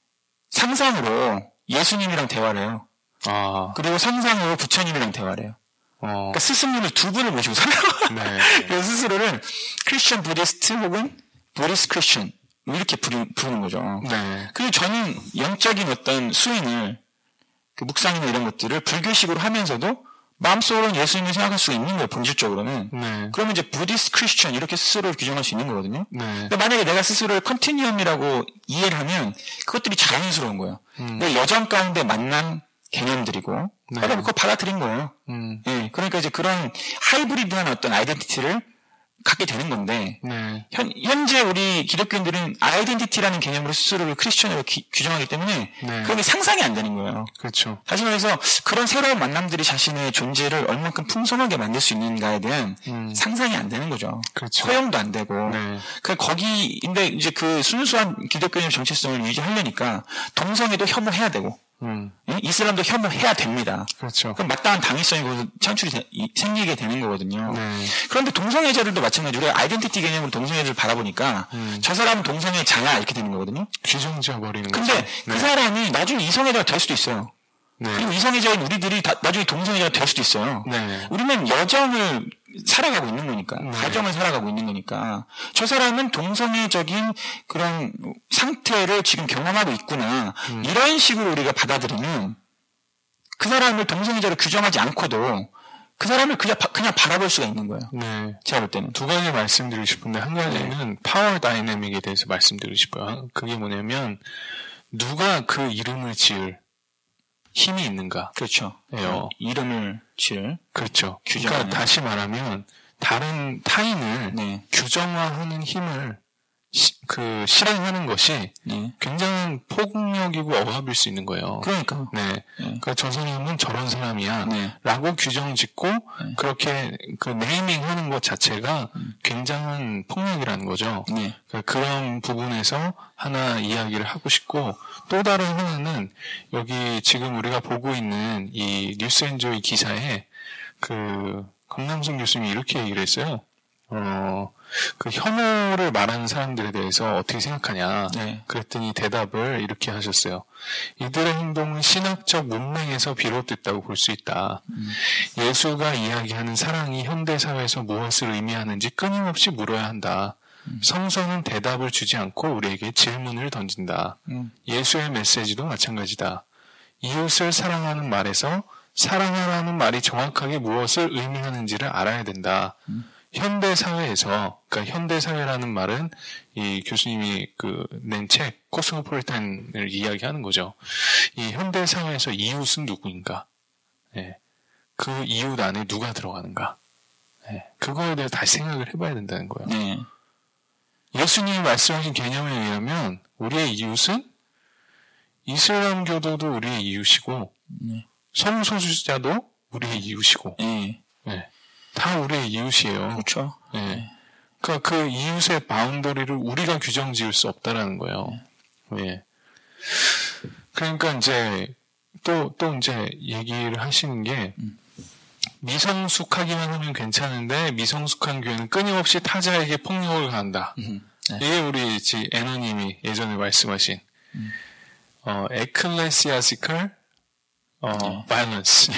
상상으로 예수님이랑 대화를 해요. 그리고 상상으로 부처님이랑 대화를 해요. 그러니까 스승님을 두 분을 모시고 살아요. 네. 그래서 스스로를 크리스천 부디스트 혹은 부디스트 크리스천 이렇게 부르는 거죠. 네. 그리고 저는 영적인 어떤 수행을 그 묵상이나 이런 것들을 불교식으로 하면서도 마음속으로는 예수님을 생각할 수 있는 거예요, 본질적으로는. 네. 그러면 이제 부디스트 크리스천 이렇게 스스로를 규정할 수 있는 거거든요. 네. 근데 만약에 내가 스스로를 컨티뉴엄이라고 이해를 하면 그것들이 자연스러운 거예요. 내 여정 가운데 만난 개념들이고, 네. 그러니까 그거 받아들인 거예요. 예, 그러니까 이제 그런 하이브리드한 어떤 아이덴티티를 갖게 되는 건데, 네. 현재 우리 기독교인들은 아이덴티티라는 개념으로 스스로를 크리스천으로 규정하기 때문에, 네. 그게 상상이 안 되는 거예요. 그렇죠. 다시 말해서 그런 새로운 만남들이 자신의 존재를 얼만큼 풍성하게 만들 수 있는가에 대한 상상이 안 되는 거죠. 그렇죠. 허용도 안 되고, 네. 근데 이제 그 순수한 기독교인의 정체성을 유지하려니까 동성애도 혐오해야 되고, 이슬람도 혐오해야 됩니다. 그렇죠. 그럼 마땅한 당위성이 생기게 되는 거거든요. 네. 그런데 동성애자들도 마찬가지로 우리가 아이덴티티 개념으로 동성애자를 바라보니까 저 사람은 동성애자야 이렇게 되는 거거든요. 규정지어 버리는 거죠. 근데 네. 그 사람이 나중에 이성애자가 될 수도 있어요. 네. 그리고 이성애자인 우리들이 나중에 동성애자가 될 수도 있어요. 네. 우리는 여정을 살아가고 있는 거니까, 네. 과정을 살아가고 있는 거니까, 저 사람은 동성애적인 그런 상태를 지금 경험하고 있구나, 이런 식으로 우리가 받아들이면, 그 사람을 동성애자로 규정하지 않고도, 그 사람을 그냥 바라볼 수가 있는 거예요. 네. 제가 볼 때는. 두 가지 말씀드리고 싶은데, 한 가지는 파워 다이내믹에 대해서 말씀드리고 싶어요. 그게 뭐냐면, 누가 그 이름을 지을 힘이 있는가? 그렇죠. 이름을 지을. 그렇죠. 그러니까 다시 말하면 다른 타인을 네. 규정화하는 힘을 실행하는 것이 굉장한 폭력이고 억압일 수 있는 거예요. 그러니까. 네. 그러니까 저 사람은 저런 사람이야. 라고 규정 짓고 그렇게 네이밍 하는 것 자체가 굉장한 폭력이라는 거죠. 그러니까 그런 부분에서 하나 이야기를 하고 싶고 또 다른 하나는 여기 지금 우리가 보고 있는 이 뉴스엔조이 기사에 강남순 교수님이 이렇게 얘기를 했어요. 혐오를 말하는 사람들에 대해서 어떻게 생각하냐. 그랬더니 대답을 이렇게 하셨어요. 이들의 행동은 신학적 문맹에서 비롯됐다고 볼 수 있다. 예수가 이야기하는 사랑이 현대사회에서 무엇을 의미하는지 끊임없이 물어야 한다. 성서는 대답을 주지 않고 우리에게 질문을 던진다. 예수의 메시지도 마찬가지다. 이웃을 사랑하는 말에서 사랑하라는 말이 정확하게 무엇을 의미하는지를 알아야 된다. 현대사회에서, 그러니까 현대사회라는 말은 이 교수님이 낸 책, 코스모폴리탄을 이야기하는 거죠. 이 현대사회에서 이웃은 누구인가? 그 이웃 안에 누가 들어가는가? 그거에 대해 다시 생각을 해봐야 된다는 거예요. 예수님이 말씀하신 개념에 의하면 우리의 이웃은 이슬람교도도 우리의 이웃이고 성소수자도 우리의 이웃이고 다 우리의 이웃이에요. 그렇죠. 그러니까 그 이웃의 바운더리를 우리가 규정 지을 수 없다라는 거예요. 그러니까 이제 또 이제 얘기를 하시는 게 미성숙하기만 하면 괜찮은데 미성숙한 교회는 끊임없이 타자에게 폭력을 가한다. 이게 우리 애너님이 예전에 말씀하신 ecclesiastical violence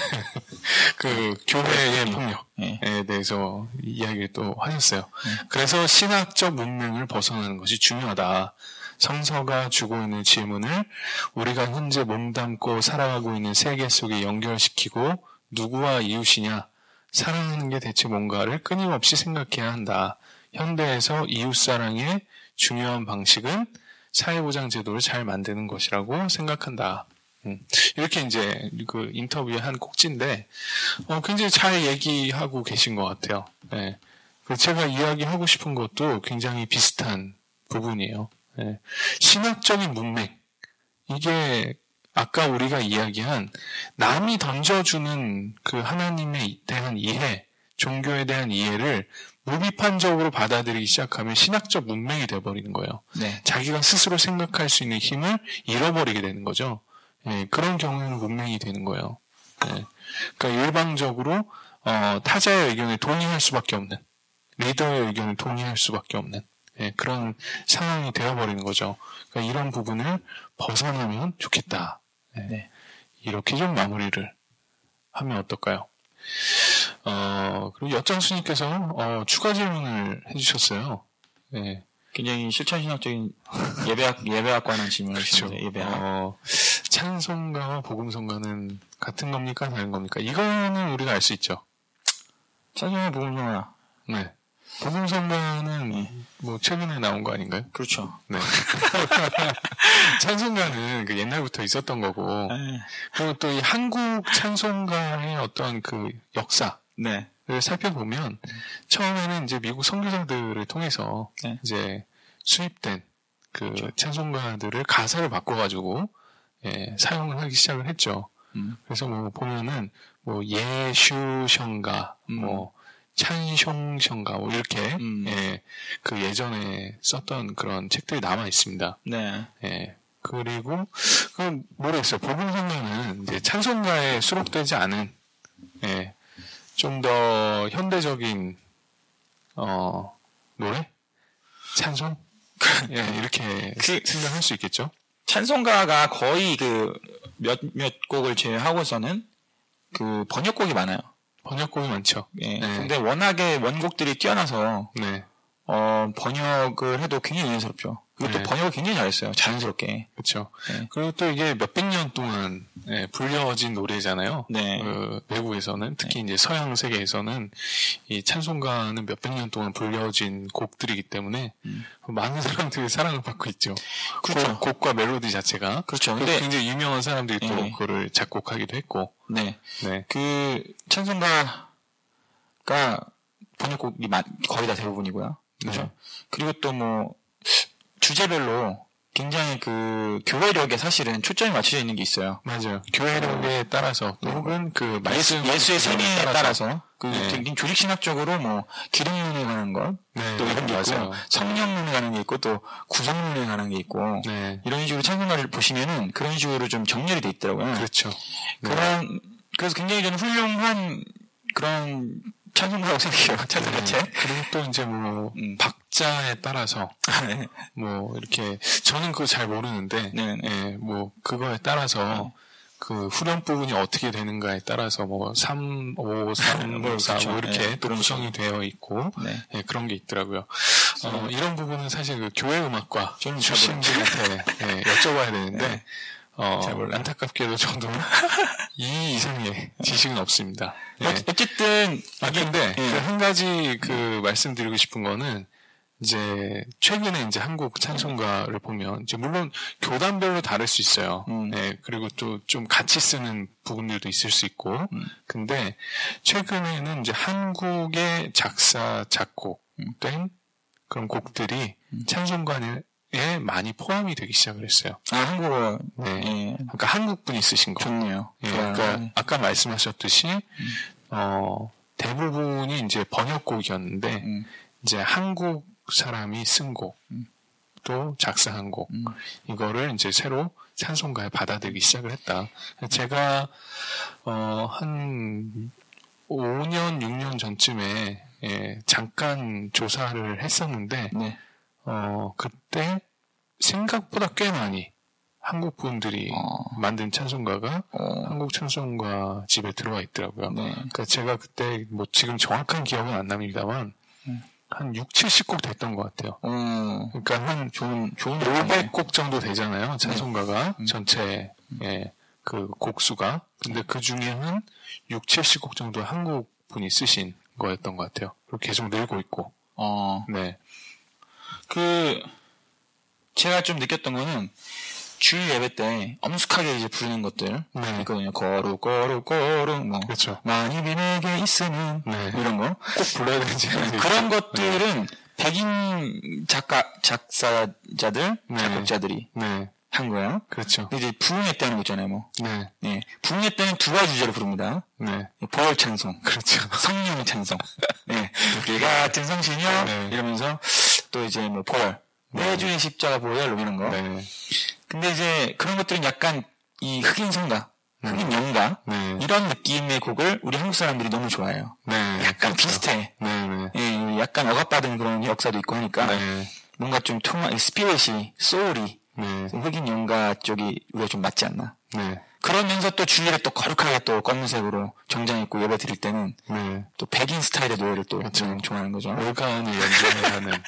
교회의 폭력에 대해서 이야기를 또 하셨어요. 그래서 신학적 문명을 벗어나는 것이 중요하다. 성서가 주고 있는 질문을 우리가 현재 몸담고 살아가고 있는 세계 속에 연결시키고 누구와 이웃이냐, 사랑하는 게 대체 뭔가를 끊임없이 생각해야 한다. 현대에서 이웃사랑의 중요한 방식은 사회보장 제도를 잘 만드는 것이라고 생각한다. 이렇게 이제 인터뷰의 한 꼭지인데 굉장히 잘 얘기하고 계신 것 같아요. 제가 이야기하고 싶은 것도 굉장히 비슷한 부분이에요. 신학적인 문맥, 이게 아까 우리가 이야기한 남이 던져주는 그 하나님에 대한 이해, 종교에 대한 이해를 무비판적으로 받아들이기 시작하면 신학적 문맥이 돼버리는 거예요. 자기가 스스로 생각할 수 있는 힘을 잃어버리게 되는 거죠. 그런 경우에는 문맹이 되는 거예요. 그러니까 일방적으로 타자의 의견에 동의할 수밖에 없는, 리더의 의견에 동의할 수밖에 없는 그런 상황이 되어버리는 거죠. 그러니까 이런 부분을 벗어나면 좋겠다. 이렇게 좀 마무리를 하면 어떨까요? 그리고 엿장수님께서 추가 질문을 해주셨어요. 굉장히 실천신학적인 예배학 관한 질문을 주셨는데, 예배학. 찬송가와 복음성가는 같은 겁니까? 다른 겁니까? 이거는 우리가 알 수 있죠. 찬송가, 복음성가. 네. 복음성가는 뭐 최근에 나온 거 아닌가요? 그렇죠. 네. 찬송가는 옛날부터 있었던 거고, 그리고 또 이 한국 찬송가의 어떤 역사를 살펴보면 처음에는 이제 미국 선교사들을 통해서 이제 수입된 그렇죠. 찬송가들을 가사를 바꿔가지고 사용을 하기 시작을 했죠. 그래서 뭐 보면은 뭐 예슈션가, 뭐 찬숑션가, 뭐 이렇게 그 예전에 썼던 그런 책들이 남아 있습니다. 그리고 모르겠어요. 복음성가는 이제 찬송가에 수록되지 않은 좀 더 현대적인 노래, 찬송, 이렇게 생각할 수 있겠죠. 찬송가가 거의 몇 곡을 제외하고서는 번역곡이 많아요. 번역곡이 많죠. 근데 워낙에 원곡들이 뛰어나서 번역을 해도 굉장히 은혜스럽죠. 그리고 또 번역을 굉장히 잘했어요. 자연스럽게. 그렇죠. 그리고 또 이게 몇백 년 동안 불려진 노래잖아요. 외국에서는 특히 이제 서양 세계에서는 이 찬송가는 몇백 년 동안 불려진 곡들이기 때문에 많은 사람들이 사랑을 받고 있죠. 그렇죠. 곡과 멜로디 자체가. 그렇죠. 근데 굉장히 유명한 사람들이 또 그거를 작곡하기도 했고. 그 찬송가가 번역곡이 거의 다 대부분이고요. 그죠? 네. 그리고 또 뭐, 주제별로 굉장히 그 교회력에 사실은 초점이 맞춰져 있는 게 있어요. 맞아요. 교회력에 따라서 혹은 그 예수의 세계에 따라서 그 굉장히 조직신학적으로 뭐 기독론에 관한 것, 또 이런 게 있고 성령론에 관한 게 있고 또 구성론에 관한 게 있고 이런 식으로 찬송가를 보시면은 그런 식으로 좀 정렬이 돼 있더라고요. 그렇죠. 그래서 굉장히 저는 훌륭한 그런 찬송가라고 생각해요. 찬송 자체. 그리고 또 이제 뭐 박자에 따라서 뭐 이렇게 저는 그거 잘 모르는데 뭐 그거에 따라서 그 후렴 부분이 어떻게 되는가에 따라서 뭐 3, 5, 3, 5, 4 뭐 이렇게 또 구성이 되어 있고 그런 게 있더라고요. 이런 부분은 사실 그 교회 음악과 출신들한테 여쭤봐야 되는데 안타깝게도 저도 이 이상의 지식은 없습니다. 어쨌든 근데 한 가지 그 말씀드리고 싶은 거는 이제 최근에 이제 한국 찬송가를 보면 이제 물론 교단별로 다를 수 있어요. 그리고 또 좀 같이 쓰는 부분들도 있을 수 있고. 근데 최근에는 이제 한국의 작사 작곡된 그런 곡들이 찬송가에 많이 포함이 되기 시작을 했어요. 한국어. 그러니까 한국 분이 쓰신 거. 좋네요. 그러니까 아까 말씀하셨듯이 대부분이 이제 번역곡이었는데 이제 한국 사람이 쓴 곡, 또 작사한 곡, 이거를 이제 새로 찬송가에 받아들이기 시작을 했다. 제가 한 5년, 6년 전쯤에 잠깐 조사를 했었는데 그때 생각보다 꽤 많이 한국 분들이 만든 찬송가가 한국 찬송가 집에 들어와 있더라고요. 그러니까 제가 그때 뭐 지금 정확한 기억은 안 납니다만 한 6, 70곡 됐던 것 같아요. 그러니까 한 좋은 500곡 정도 되잖아요. 찬송가가 전체 그 곡수가. 근데 그 중에 한 6, 70곡 정도 한국 분이 쓰신 거였던 것 같아요. 그리고 계속 늘고 있고. 제가 좀 느꼈던 거는 주일 예배 때 엄숙하게 이제 부르는 것들 있거든요. 거룩 뭐 그렇죠. 만입이 내게 있으면 이런 거 꼭 불러야 되지. 그런 것들은 백인 작사자들 작곡자들이 한 거예요. 그렇죠. 근데 이제 부흥회 때 하는 거 있잖아요. 뭐. 부흥회 때는 두 가지 주제로 부릅니다. 보혈 찬송, 그렇죠. 성령 찬송, 우리 같은 성신이요 이러면서 또 이제 뭐 보혈, 내 주의 십자가 보혈 이런 거. 근데 이제 그런 것들은 약간 이 흑인 성가, 흑인 영가 이런 느낌의 곡을 우리 한국 사람들이 너무 좋아해요. 약간 비슷해. 약간 억압받은 그런 역사도 있고 하니까 뭔가 좀 스피릿이, 소울이 흑인 영가 쪽이 우리가 좀 맞지 않나. 그러면서 또 주일에 또 거룩하게 또 검은색으로 정장 입고 예배 드릴 때는 또 백인 스타일의 노래를 또 좋아하는 거죠. 올가은을 연주하는.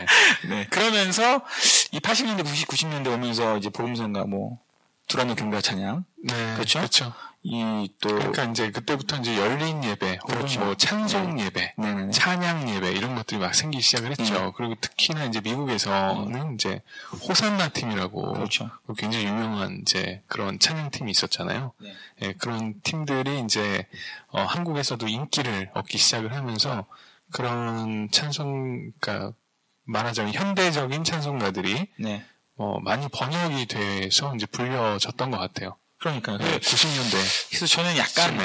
그러면서 이 80년대, 90년대 오면서 이제 복음성가 뭐 두라노 경배와 찬양. 그렇죠. 그러니까 이제 그때부터 이제 열린 예배, 혹은 뭐 찬송 예배, 찬양 예배 이런 것들이 막 생기기 시작을 했죠. 그리고 특히나 이제 미국에서는 이제 호산나 팀이라고 굉장히 유명한 이제 그런 찬양 팀이 있었잖아요. 그런 팀들이 이제 한국에서도 인기를 얻기 시작을 하면서 그런 그러니까 말하자면 현대적인 찬송가들이 많이 번역이 돼서 이제 불려졌던 것 같아요. 그러니까요. 90년대. 그래서 저는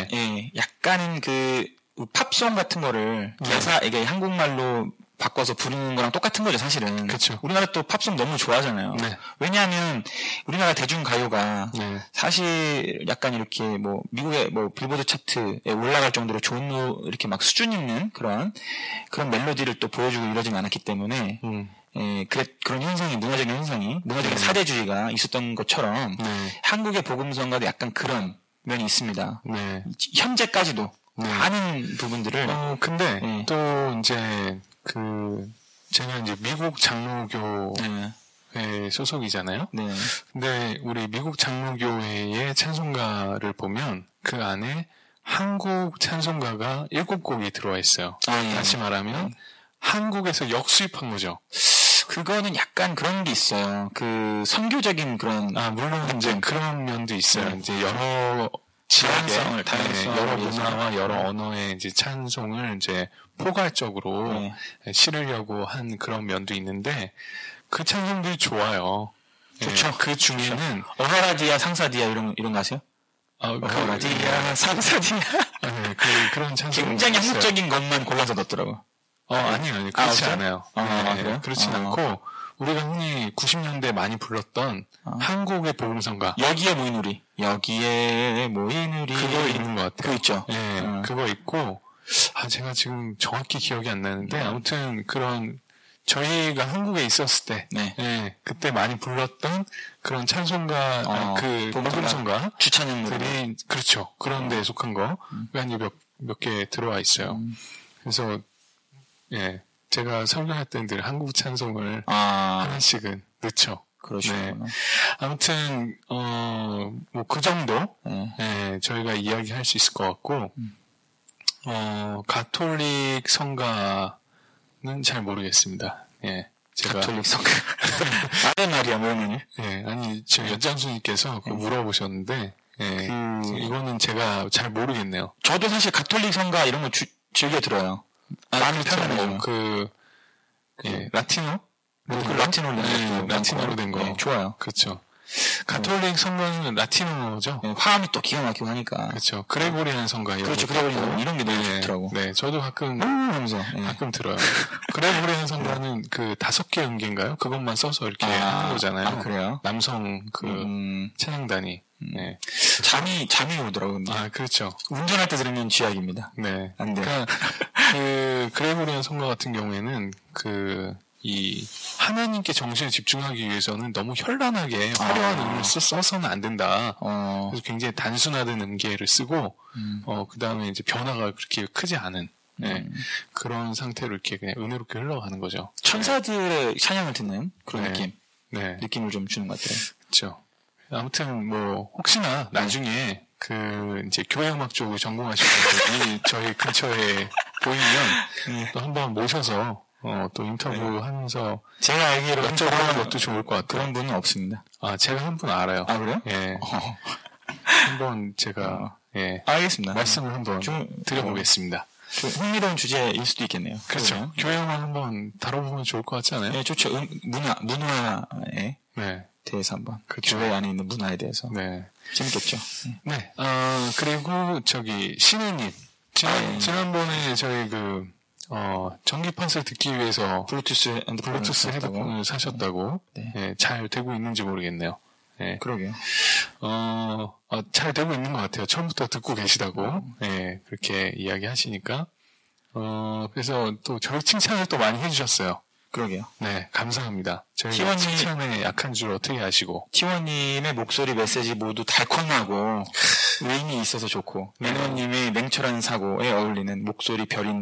약간은 그 팝송 같은 거를 이게 한국말로 바꿔서 부르는 거랑 똑같은 거죠, 사실은. 그렇죠. 우리나라 또 팝송 너무 좋아하잖아요. 왜냐하면 우리나라 대중가요가 사실 약간 이렇게 뭐 미국의 뭐 빌보드 차트에 올라갈 정도로 좋은 이렇게 막 수준 있는 그런 멜로디를 또 보여주고 이러진 않았기 때문에 그런 현상이, 문화적인 사대주의가 있었던 것처럼 한국의 복음성가도 약간 그런 면이 있습니다. 현재까지도 많은 부분들을. 근데 또 이제 제가 이제 미국 장로교회 소속이잖아요. 근데 우리 미국 장로교회의 찬송가를 보면 그 안에 한국 찬송가가 7곡이 들어와 있어요. 다시 말하면 한국에서 역수입한 거죠. 그거는 약간 그런 게 있어요. 그 선교적인 그런 물론 이제 그런 면도 있어요. 이제 여러 지역의 여러 문화와 여러 언어의 이제 찬송을 이제 포괄적으로 실으려고 한 그런 면도 있는데 그 찬송들이 좋아요. 좋죠. 그 중에는 어하라디아, 상사디아 이런 거 아세요? 어하라디아, 상사디아. 그런 찬송 굉장히 한국적인 것만 골라서 넣었더라고. 아니요. 그렇지 않아요. 그래요? 그렇진 않고 우리가 흔히 90년대 많이 불렀던 한국의 복음성가. 여기에 모인 우리. 그거 있는 것 같아요. 그거 있죠. 그거 있고 제가 지금 정확히 기억이 안 나는데 아무튼 그런 저희가 한국에 있었을 때 그때 많이 불렀던 그런 찬송가 복음성가 주찬양들이 그렇죠. 그런 데에 속한 거 몇 개 들어와 있어요. 그래서 제가 설교할 때는 늘 한국 찬송을 하나씩은 넣죠. 그러시구나. 아무튼 뭐 그 정도 저희가 이야기할 수 있을 것 같고 가톨릭 성가는 잘 모르겠습니다. 제가 가톨릭 성가 아베 마리아 뭐니? 아니 저 연장수님께서 물어보셨는데 이거는 제가 잘 모르겠네요. 저도 사실 가톨릭 성가 이런 거 즐겨 들어요. 마음이 편하네요. 라틴어? 라틴어로 된 거. 좋아요. 그렇죠. 가톨릭 성가는 라틴어죠. 화음이 또 기가 막히고 하니까. 그렇죠. 그레고리안 성가 그렇죠. 그레고리안 이런 게 너무 좋더라고. 네, 저도 가끔 가끔 들어요. 그레고리안 성가는 그 5개 음계인가요? 그것만 써서 이렇게 하는 거잖아요. 그래요? 남성 찬양단이. 잠이 오더라고요. 그렇죠. 운전할 때 들으면 쥐약입니다. 네. 안 돼. 그러니까 그레고리안 성가 같은 경우에는 이 하나님께 정신을 집중하기 위해서는 너무 현란하게 화려한 음을 써서는 안 된다. 그래서 굉장히 단순화된 음계를 쓰고 그 다음에 이제 변화가 그렇게 크지 않은 그런 상태로 이렇게 그냥 은혜롭게 흘러가는 거죠. 천사들의 찬양을 듣는 그런 느낌을 좀 주는 것 같아요. 그렇죠. 아무튼 뭐 혹시나 나중에 이제 교회 음악 쪽을 전공하신 분들이 저희 근처에 보이면 또 한번 모셔서 또 인터뷰하면서 제가 알기로 여쭤보는 것도 좋을 것 같아요. 그런 분은 없습니다. 제가 한 분 알아요. 그래요? 한번 제가 알겠습니다. 말씀을 한번 좀 드려보겠습니다. 좀 흥미로운 주제일 수도 있겠네요. 그렇죠. 교회 음악 한번 다뤄보면 좋을 것 같지 않아요? 네, 좋죠. 문화에 대해서 한번 교회 안에 있는 문화에 대해서 재밌겠죠. 네. 그리고 신우님 지난번에 저희 전기팟을 듣기 위해서 블루투스 헤드폰을 사셨다고 잘 되고 있는지 모르겠네요. 그러게요. 잘 되고 있는 것 같아요. 처음부터 듣고 계시다고 그렇게 이야기하시니까 그래서 또 저희 칭찬을 또 많이 해주셨어요. 그러게요. 네, 감사합니다. 저희가 칭찬에 약한 줄 어떻게 아시고. 티원님의 목소리 메시지 모두 달콤하고 의미 있어서 좋고 민호님의 냉철한 사고에 어울리는 별인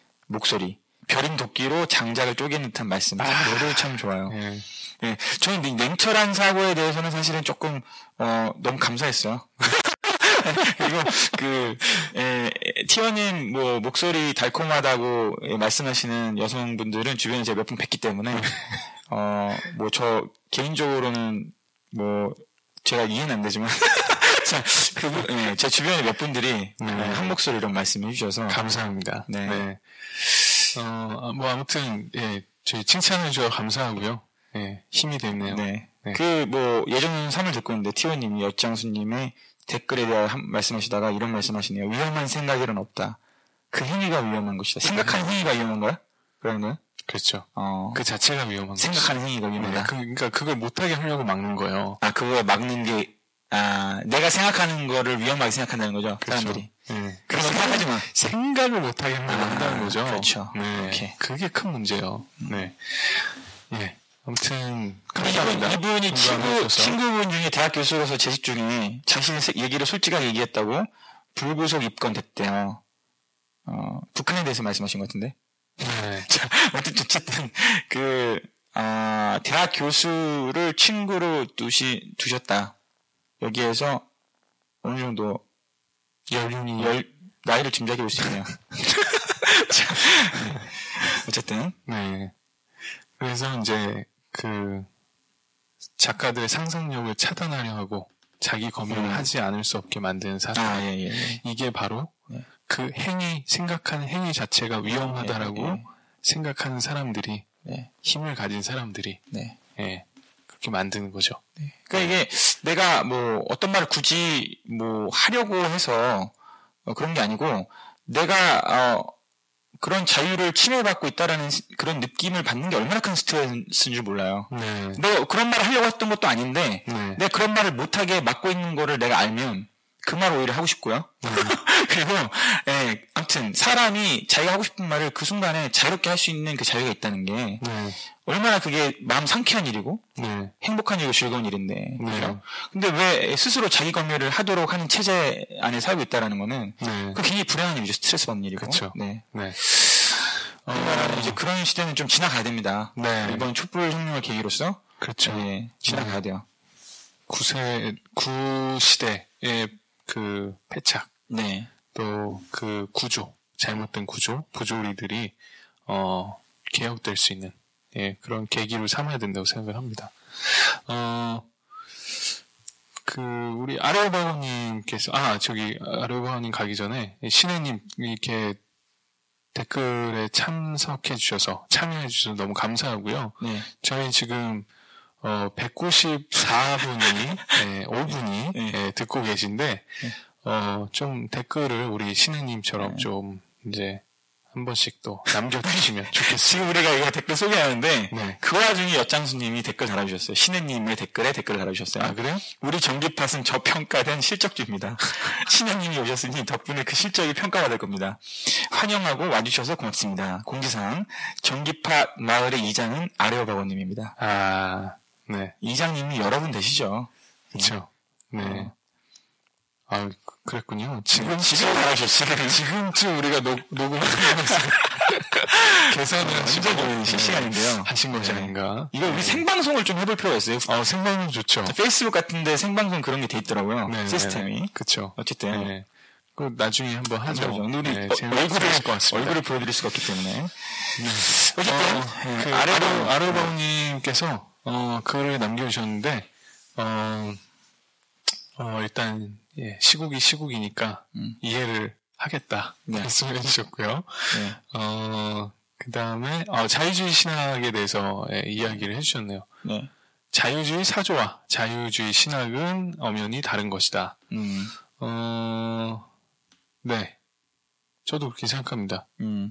도끼로 장작을 쪼개는 듯한 말씀. 노래 참 좋아요. 저는 냉철한 사고에 대해서는 사실은 조금 너무 감사했어요. 그리고 티원님 목소리 달콤하다고 말씀하시는 여성분들은 주변에 제가 몇 분 뵀기 때문에 저 개인적으로는 제가 이해는 안 되지만 제 주변에 몇 분들이 한 목소리로 말씀해 주셔서 감사합니다. 네. 아무튼 저희 칭찬해 주셔서 감사하고요. 힘이 됐네요. 네. 예전 3을 듣고 있는데 티원님이 엿장수님의 댓글에 대해 말씀하시다가 이런 말씀하시네요. 위험한 생각일은 없다. 그 행위가 위험한 것이다. 생각하는 행위가 위험한 거야? 그런 거야? 그렇죠. 그 자체가 위험한 거죠. 생각하는 행위가 위험하다. 그러니까 그걸 못하게 하려고 막는 거예요. 그걸 막는 게 내가 생각하는 거를 위험하게 생각한다는 거죠. 그렇죠. 사람들이. 그런 거 생각하지 마. 생각을 못하게 하려고 한다는 거죠. 그렇죠. 네. 그게 큰 문제예요. 네. 아무튼 감사합니다. 이분이 친구분 중에 대학 교수로서 재직 중에 자신의 얘기를 솔직하게 얘기했다고 불구속 입건됐대요. 북한에 대해서 말씀하신 것 같은데. 자, 어쨌든 대학 교수를 친구로 두셨다. 여기에서 어느 정도 나이를 짐작해 볼 수 있네요. 자, 어쨌든. 네. 그래서 이제 작가들의 상상력을 차단하려 하고 자기 검열을 하지 않을 수 없게 만드는 사상. 이게 바로 그 행위, 생각하는 행위 자체가 위험하다라고 생각하는 사람들이, 힘을 가진 사람들이, 그렇게 만드는 거죠. 그러니까 이게 내가 뭐 어떤 말을 굳이 뭐 하려고 해서 그런 게 아니고 내가 그런 자유를 침해받고 있다라는 그런 느낌을 받는 게 얼마나 큰 스트레스인 줄 몰라요. 내가 그런 말을 하려고 했던 것도 아닌데 내가 그런 말을 못하게 막고 있는 거를 내가 알면 그 말 오히려 하고 싶고요. 그리고 아무튼 사람이 자기가 하고 싶은 말을 그 순간에 자유롭게 할 수 있는 그 자유가 있다는 게 얼마나 그게 마음 상쾌한 일이고 행복한 일이고 즐거운 일인데 그렇죠? 근데 왜 스스로 자기 검열을 하도록 하는 체제 안에 살고 있다라는 거는 그 굉장히 불행한 일이죠. 스트레스 받는 일이고. 그렇죠. 이제 그런 시대는 좀 지나가야 됩니다. 이번 촛불 혁명을 계기로서 그렇죠. 지나가야 돼요. 구시대의 그 패착, 또 그 잘못된 부조리들이 개혁될 수 있는 그런 계기로 삼아야 된다고 생각을 합니다. 우리 아레오바오님께서 아레오바오님 가기 전에 신혜님 이렇게 댓글에 참여해 주셔서 너무 감사하고요. 저희 지금 194분이 5분이 듣고 계신데 좀 댓글을 우리 신혜님처럼 좀 이제 한 번씩 또 남겨주시면 좋겠어요. 지금 우리가 이거 댓글 소개하는데 그 와중에 엿장수님이 댓글 달아주셨어요. 신혜님의 댓글에 댓글을 달아주셨어요. 아 그래요? 우리 전기팟은 저평가된 실적주입니다. 신혜님이 오셨으니 덕분에 그 실적이 평가받을 겁니다. 환영하고 와주셔서 고맙습니다. 공지사항 전기팟 마을의 이장은 아레오바고님입니다. 이장님이 여러 분 되시죠? 그렇죠. 그랬군요. 지금 달아주셨어요. 지금쯤 우리가 녹음을 하면서 계산을 완전 실시간인데요. 하신 것이 아닌가. 이거 우리 생방송을 좀 해볼 필요가 있어요. 생방송 좋죠. 페이스북 같은데 생방송 그런 게 돼 있더라고요. 시스템이. 그렇죠. 어쨌든. 그 나중에 한번 하죠. 우리 얼굴을 보여드릴 수가 없기 때문에. 어쨌든 아르바우님께서 글을 남겨주셨는데 일단 시국이니까 이해를 하겠다 말씀을 해주셨고요. 그 다음에 자유주의 신학에 대해서 이야기를 해주셨네요. 자유주의 사조와 자유주의 신학은 엄연히 다른 것이다. 저도 그렇게 생각합니다.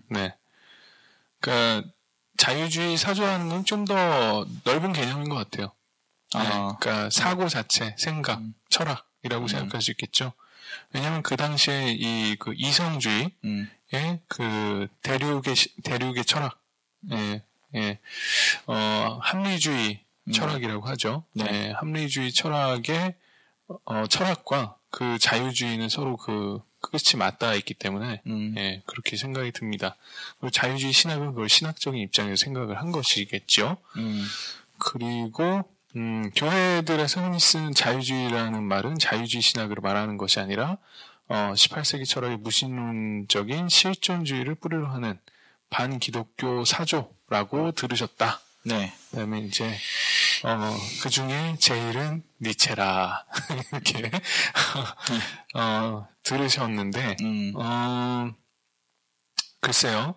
그러니까 자유주의 사조하는 건 좀 더 넓은 개념인 것 같아요. 그러니까 사고 자체, 생각, 철학이라고 생각할 수 있겠죠. 왜냐하면 그 당시에 그 이성주의의 그 대륙의 철학, 합리주의 철학이라고 하죠. 합리주의 철학의 철학과 그 자유주의는 서로 그 끝이 맞닿아 있기 때문에 그렇게 생각이 듭니다. 그리고 자유주의 신학은 그걸 신학적인 입장에서 생각을 한 것이겠죠. 그리고 교회들에서 흔히 쓰는 자유주의라는 말은 자유주의 신학으로 말하는 것이 아니라 18세기 철학의 무신론적인 실존주의를 뿌리로 하는 반기독교 사조라고 들으셨다. 그다음에 이제 그 중에 제일은 니체라 이렇게 들으셨는데 글쎄요.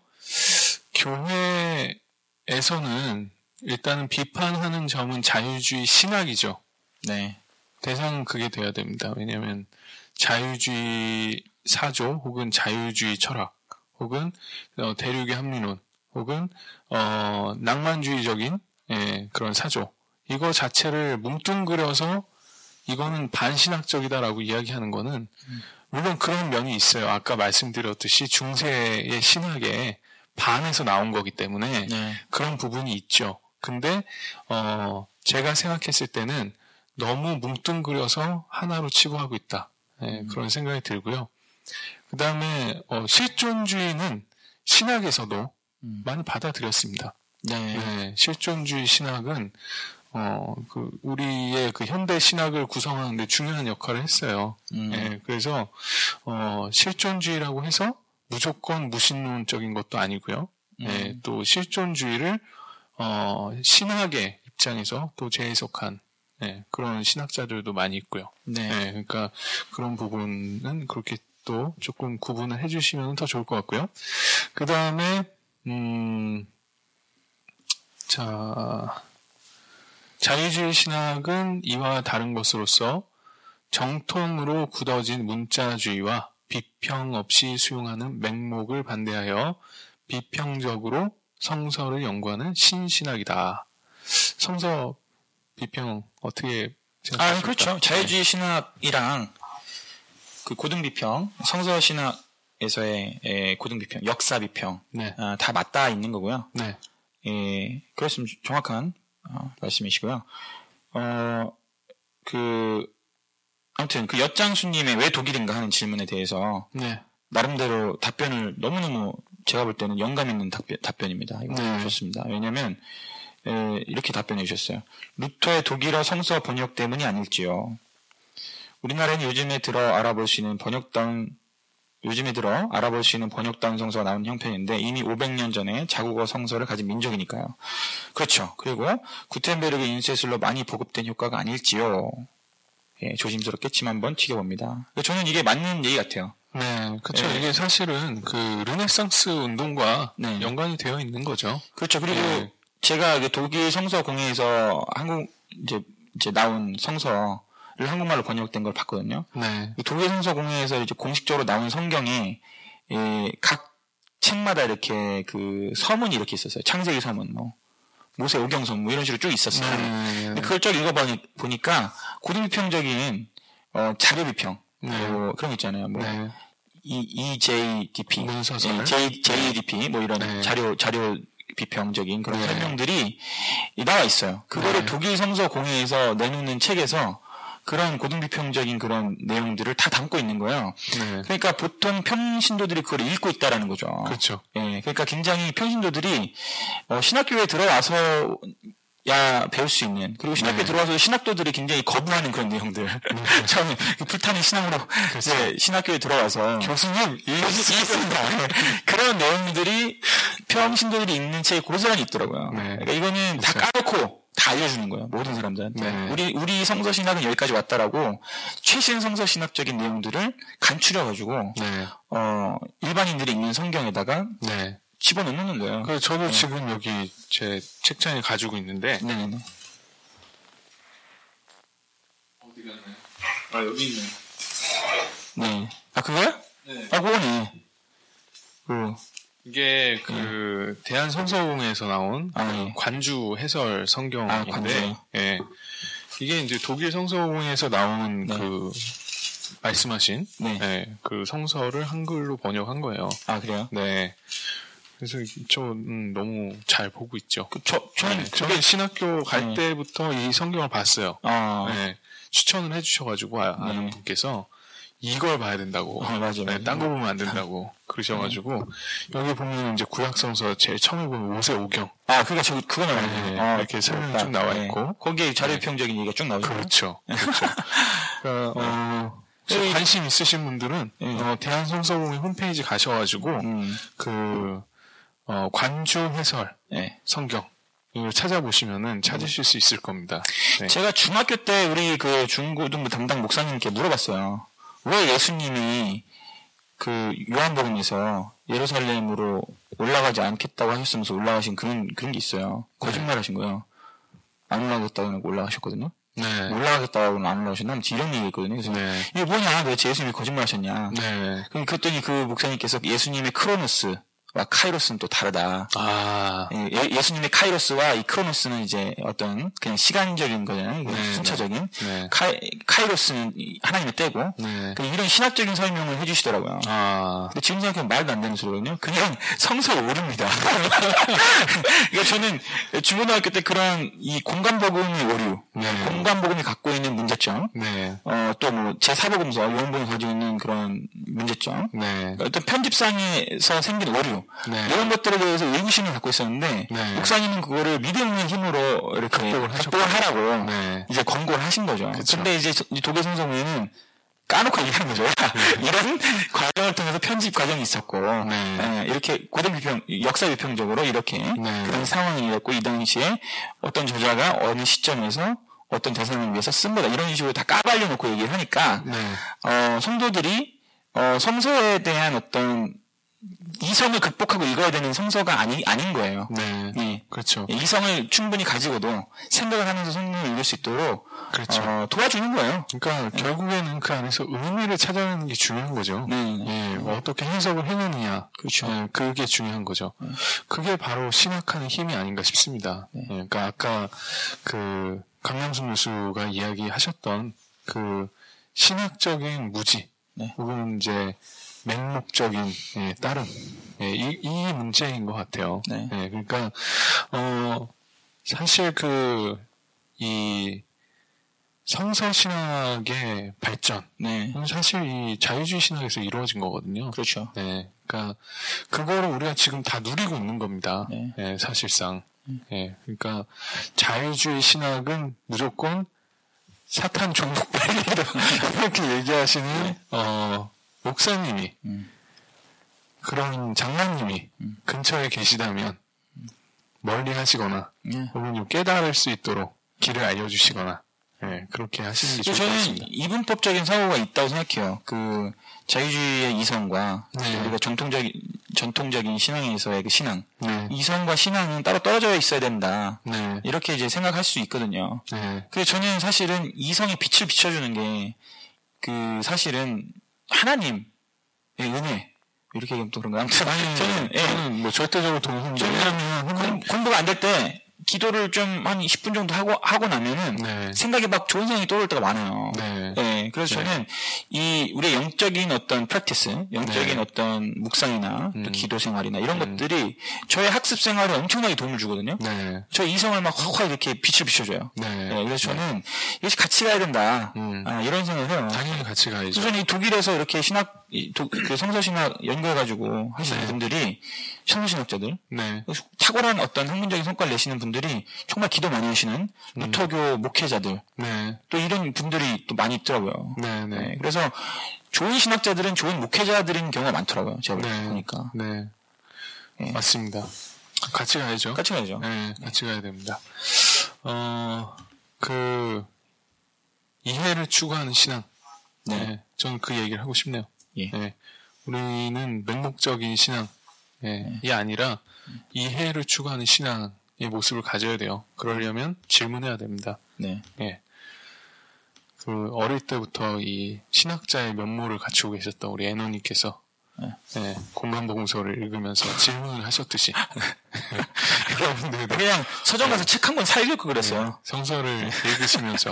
교회에서는 일단은 비판하는 점은 자유주의 신학이죠. 대상은 그게 돼야 됩니다. 왜냐하면 자유주의 사조 혹은 자유주의 철학 혹은 대륙의 합리론 혹은 낭만주의적인 그런 사조 이거 자체를 뭉뚱그려서 이거는 반신학적이다라고 이야기하는 거는 물론 그런 면이 있어요. 아까 말씀드렸듯이 중세의 신학에 반에서 나온 거기 때문에 그런 부분이 있죠. 근데 제가 생각했을 때는 너무 뭉뚱그려서 하나로 치부하고 있다. 그런 생각이 들고요. 그 다음에 실존주의는 신학에서도 많이 받아들였습니다. 실존주의 신학은 우리의 그 현대 신학을 구성하는데 중요한 역할을 했어요. 그래서 실존주의라고 해서 무조건 무신론적인 것도 아니고요. 또 실존주의를 신학의 입장에서 또 재해석한 네, 그런 신학자들도 많이 있고요. 네. 네, 그러니까 그런 부분은 그렇게 또 조금 구분을 해주시면 더 좋을 것 같고요. 그 다음에 자유주의 신학은 이와 다른 것으로서 정통으로 굳어진 문자주의와 비평 없이 수용하는 맹목을 반대하여 비평적으로 성서를 연구하는 신신학이다. 성서 비평 어떻게 생각하십니까? 그렇죠. 자유주의 신학이랑 그 고등비평, 성서 신학에서의 고등비평, 역사 비평, 네. 다 맞닿아 있는 거고요. 네. 예, 그렇으면 정확한 말씀이시고요. 아무튼 그 엿장수님의 왜 독일인가 하는 질문에 대해서 네. 나름대로 답변을 너무너무 제가 볼 때는 영감 있는 답변입니다. 이거 네. 좋습니다. 왜냐하면 이렇게 답변해 주셨어요. 루터의 독일어 성서 번역 때문이 아닐지요. 우리나라에는 요즘에 들어 알아볼 수 있는 번역다운 성서가 나온 형편인데 이미 500년 전에 자국어 성서를 가진 민족이니까요. 그렇죠. 그리고 구텐베르그 인쇄술로 많이 보급된 효과가 아닐지요. 예, 조심스럽게 침 한번 튀겨봅니다. 저는 이게 맞는 얘기 같아요. 네, 그렇죠. 예. 이게 사실은 그 르네상스 운동과 네. 연관이 되어 있는 거죠. 그렇죠. 그리고 예. 제가 독일 성서 공회에서 이제 나온 성서를 한국말로 번역된 걸 봤거든요. 네. 독일 성서 공회에서 이제 공식적으로 나온 성경에 각 책마다 이렇게 그 서문이 이렇게 있었어요. 창세기 서문, 모세 오경선 이런 식으로 쭉 있었어요. 근데 그걸 쭉 읽어보니까 고등비평적인 자료 비평 그런 거 있잖아요. 네. EJDP, 문서설, JDP 이런 네. 자료 비평적인 그런 네. 설명들이 나와 있어요. 그거를 네. 독일 성서 공회에서 내놓는 책에서 그런 고등비평적인 그런 내용들을 다 담고 있는 거예요. 네. 그러니까 보통 평신도들이 그걸 읽고 있다라는 거죠. 그렇죠. 예, 그러니까 굉장히 평신도들이 신학교에 들어와서 배울 수 있는 그리고 신학교에 들어와서 신학도들이 굉장히 거부하는 그런 내용들. 처음에 불타는 신앙으로 그렇죠. 신학교에 들어와서 교수님 읽습니다. 그런 내용들이 평신도들이 읽는 책이 고스란히 있더라고요. 네. 그러니까 이거는 그렇죠. 다 까놓고 다 알려주는 거예요. 모든 사람들한테. 네. 우리 성서 신학은 여기까지 왔다라고 최신 성서 신학적인 내용들을 간추려가지고 네. 일반인들이 읽는 성경에다가 네. 집어넣는 거예요. 그래서 저도 네. 지금 여기 제 책장에 가지고 있는데. 네네. 어디 갔나요? 여기 있네. 네. 그거요? 네. 그거네. 이게 대한성서공회에서 나온 네. 관주 해설 성경인데, 관주. 예. 이게 이제 독일 성서공회에서 나온 네. 말씀하신 네. 예, 그 성서를 한글로 번역한 거예요. 그래요? 네. 그래서 너무 잘 보고 있죠. 저는 신학교 갈 때부터 이 성경을 봤어요. 네. 추천을 해주셔가지고 아는 분께서 이걸 봐야 된다고. 맞아요. 네, 딴 거 보면 안 된다고 그러셔가지고 여기 보면 이제 구약성서 제일 처음에 보면 모세 오경. 그러니까 그거 나와요. 이렇게 설명이 쭉 나와 있고 거기에 자료평적인 얘기가 쭉 나오죠. 그렇죠. 그러니까 관심 있으신 분들은 대한성서공회 홈페이지 가셔가지고 관주 해설 성경 이걸 찾아보시면은 찾으실 수 있을 겁니다. 네. 제가 중학교 때 우리 그 중고등부 담당 목사님께 물어봤어요. 왜 예수님이 요한복음에서 예루살렘으로 올라가지 않겠다고 하셨으면서 올라가신 그런 게 있어요. 거짓말 하신 거예요. 안 올라가겠다고 올라가셨거든요. 네. 올라가겠다고는 안 올라가셨나? 아무튼 이런 얘기 했거든요. 그래서 이게 뭐냐? 도대체 예수님이 거짓말 하셨냐? 네. 그럼 그랬더니 그 목사님께서 예수님의 크로노스와 카이로스는 또 다르다. 예수님의 카이로스와 이 크로노스는 이제 어떤 그냥 시간적인 거잖아요. 순차적인. 네. 카이로스는 하나님의 때고. 네. 이런 신학적인 설명을 해주시더라고요. 근데 지금 생각하면 말도 안 되는 소리거든요. 그냥 성서 오류입니다. 그러니까 저는 중고등학교 때 그런 이 공간복음의 오류, 공간복음이 갖고 있는 문제점, 또 제4복음서 요한복음이 가지고 있는 그런 문제점, 어떤 편집상에서 생긴 오류, 이런 것들에 대해서 의구심을 갖고 있었는데 목사님은 그거를 믿음의 힘으로 이렇게 극복을 하라고 이제 권고를 하신 거죠. 근데 이제 독일 성서공회는 까놓고 얘기하는 거죠. 이런 과정을 통해서 편집 과정이 있었고, 이렇게 고등비평, 역사비평적으로 이렇게 그런 상황이 있었고, 이 당시에 어떤 저자가 어느 시점에서 어떤 대상을 위해서 쓴 거다. 이런 식으로 다 까발려놓고 얘기를 하니까, 성도들이, 성서에 대한 어떤 이성을 극복하고 읽어야 되는 성서가 아닌 거예요. 네. 예. 그렇죠. 이성을 충분히 가지고도 생각을 하면서 성경을 읽을 수 있도록 그렇죠. 도와주는 거예요. 그러니까 결국에는 그 안에서 의미를 찾아내는 게 중요한 거죠. 예. 어떻게 해석을 해내느냐. 그렇죠. 예. 그게 중요한 거죠. 그게 바로 신학하는 힘이 아닌가 싶습니다. 예. 그러니까 아까 그 강남순 교수가 이야기하셨던 그 신학적인 무지 혹은 이제 맹목적인 따름 이 문제인 것 같아요. 그러니까 사실 이 성서 신학의 발전 사실 이 자유주의 신학에서 이루어진 거거든요. 그렇죠. 그러니까 그거를 우리가 지금 다 누리고 있는 겁니다. 사실상. 그러니까 자유주의 신학은 무조건 사탄 종족 빨리다 이렇게 얘기하시는 목사님이 그런 장로님이 근처에 계시다면 멀리 하시거나 혹은 좀 깨달을 수 있도록 길을 알려주시거나 그렇게 하시는 게 좋을 것 같습니다. 저는 이분법적인 사고가 있다고 생각해요. 그 자유주의의 이성과 우리가 전통적인 신앙에서의 그 신앙, 이성과 신앙은 따로 떨어져 있어야 된다. 이렇게 이제 생각할 수 있거든요. 그래서 저는 사실은 이성의 빛을 비춰주는 게 그 사실은 하나님의 은혜. 이렇게 얘기하면 또 그런가? 아무튼, 저는 뭐 절대적으로 동의하면 공부가 안 될 때, 기도를 좀 한 10분 정도 하고 나면은, 생각이 막 좋은 생각이 떠오를 때가 많아요. 그래서 저는, 우리의 영적인 어떤 프랙티스, 영적인 어떤 묵상이나, 또 기도 생활이나 이런 것들이, 저의 학습 생활에 엄청나게 도움을 주거든요. 저의 이성을 막 확 이렇게 빛을 비춰줘요. 그래서 저는, 이것이 같이 가야 된다. 이런 생각을 해요. 당연히 같이 가야죠. 저는 이 독일에서 이렇게 그 성서신학 연구해가지고 하시는 분들이, 성서신학자들, 탁월한 어떤 학문적인 성과를 내시는 분들이 정말 기도 많이 하시는 무토교 목회자들, 또 이런 분들이 또 많이 있더라고요. 그래서 좋은 신학자들은 좋은 목회자들인 경우가 많더라고요. 제가 보니까. 맞습니다. 같이 가야죠. 같이 가야죠. 같이 가야 됩니다. 이해를 추구하는 신앙. 저는 그 얘기를 하고 싶네요. 우리는 맹목적인 신앙이 아니라 이해를 추구하는 신앙의 모습을 가져야 돼요. 그러려면 질문해야 됩니다. 어릴 때부터 이 신학자의 면모를 갖추고 계셨던 우리 애노님께서 공간보고서를 읽으면서 질문을 하셨듯이 여러분들도 그냥 서점 가서 책 한 권 사 읽고 그랬어요. 성서를 읽으시면서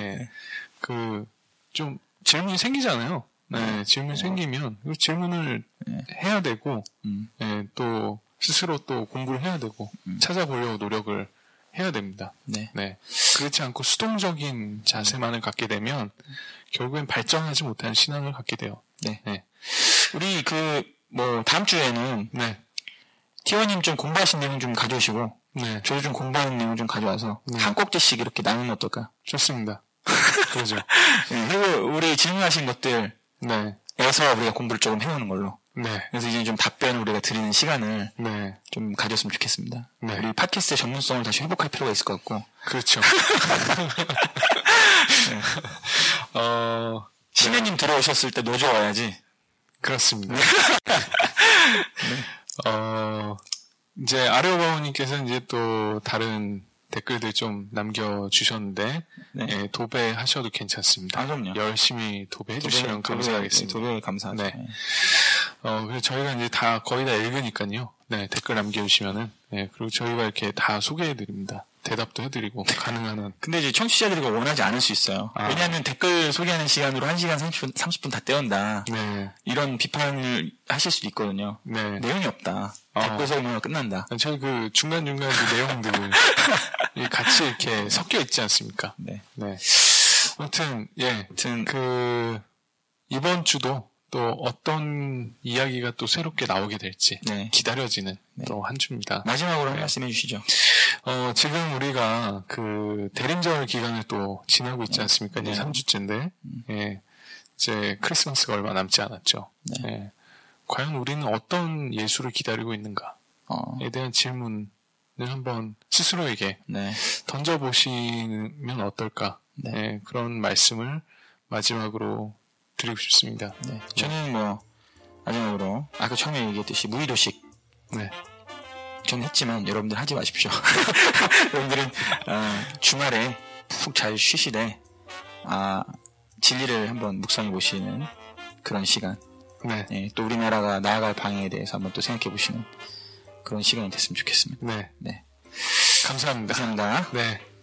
좀 질문이 생기잖아요. 질문이 생기면 질문을 해야 되고 또 스스로 또 공부를 해야 되고 찾아보려고 노력을 해야 됩니다. 그렇지 않고 수동적인 자세만을 갖게 되면 결국엔 발전하지 못하는 신앙을 갖게 돼요. 우리 다음 주에는 티원님 좀 공부하신 내용 좀 가져오시고 저도 좀 공부하는 내용 좀 가져와서 한 꼭지씩 이렇게 나누면 어떨까? 좋습니다. 그러죠. 그리고 우리 질문하신 것들 에서 우리가 공부를 조금 해오는 걸로. 그래서 이제 좀 답변을 우리가 드리는 시간을 좀 가졌으면 좋겠습니다. 우리 팟캐스트의 전문성을 다시 회복할 필요가 있을 것 같고. 그렇죠. 신혜님 들어오셨을 때 노조 와야지. 그렇습니다. 이제 아레오바오님께서 이제 또 다른 댓글들 좀 남겨주셨는데, 도배하셔도 괜찮습니다. 그럼요. 열심히 도배해주시면 감사하겠습니다. 도배 감사하죠. 그래서 저희가 이제 거의 다 읽으니까요. 댓글 남겨주시면은, 그리고 저희가 이렇게 다 소개해드립니다. 대답도 해드리고, 가능한 한. 근데 이제 청취자들이 원하지 않을 수 있어요. 왜냐하면 댓글 소개하는 시간으로 1시간 30분 다 때운다. 이런 비판을 하실 수도 있거든요. 내용이 없다. 댓글 소개만 끝난다. 저희 중간중간 내용들을 같이 이렇게 섞여 있지 않습니까? 아무튼, 이번 주도 또 어떤 이야기가 또 새롭게 나오게 될지 기다려지는 또 한 주입니다. 마지막으로 한 말씀 해주시죠. 지금 우리가 대림절 기간을 또 지나고 있지 않습니까? 이제 3주째인데, 이제 크리스마스가 얼마 남지 않았죠. 과연 우리는 어떤 예수를 기다리고 있는가에 대한 질문을 한번 스스로에게 네. 던져보시면 어떨까. 네. 네, 그런 말씀을 마지막으로 드리고 싶습니다. 네. 저는 뭐 마지막으로 아까 처음에 얘기했듯이 무의도식 네. 저는 했지만 여러분들 하지 마십시오. 여러분들은 주말에 푹 잘 쉬시되 진리를 한번 묵상해 보시는 그런 시간 네. 네, 또 우리나라가 나아갈 방향에 대해서 한번 또 생각해 보시는 그런 시간이 됐으면 좋겠습니다. 네. 네. 감사합니다. 감사합니다. 네.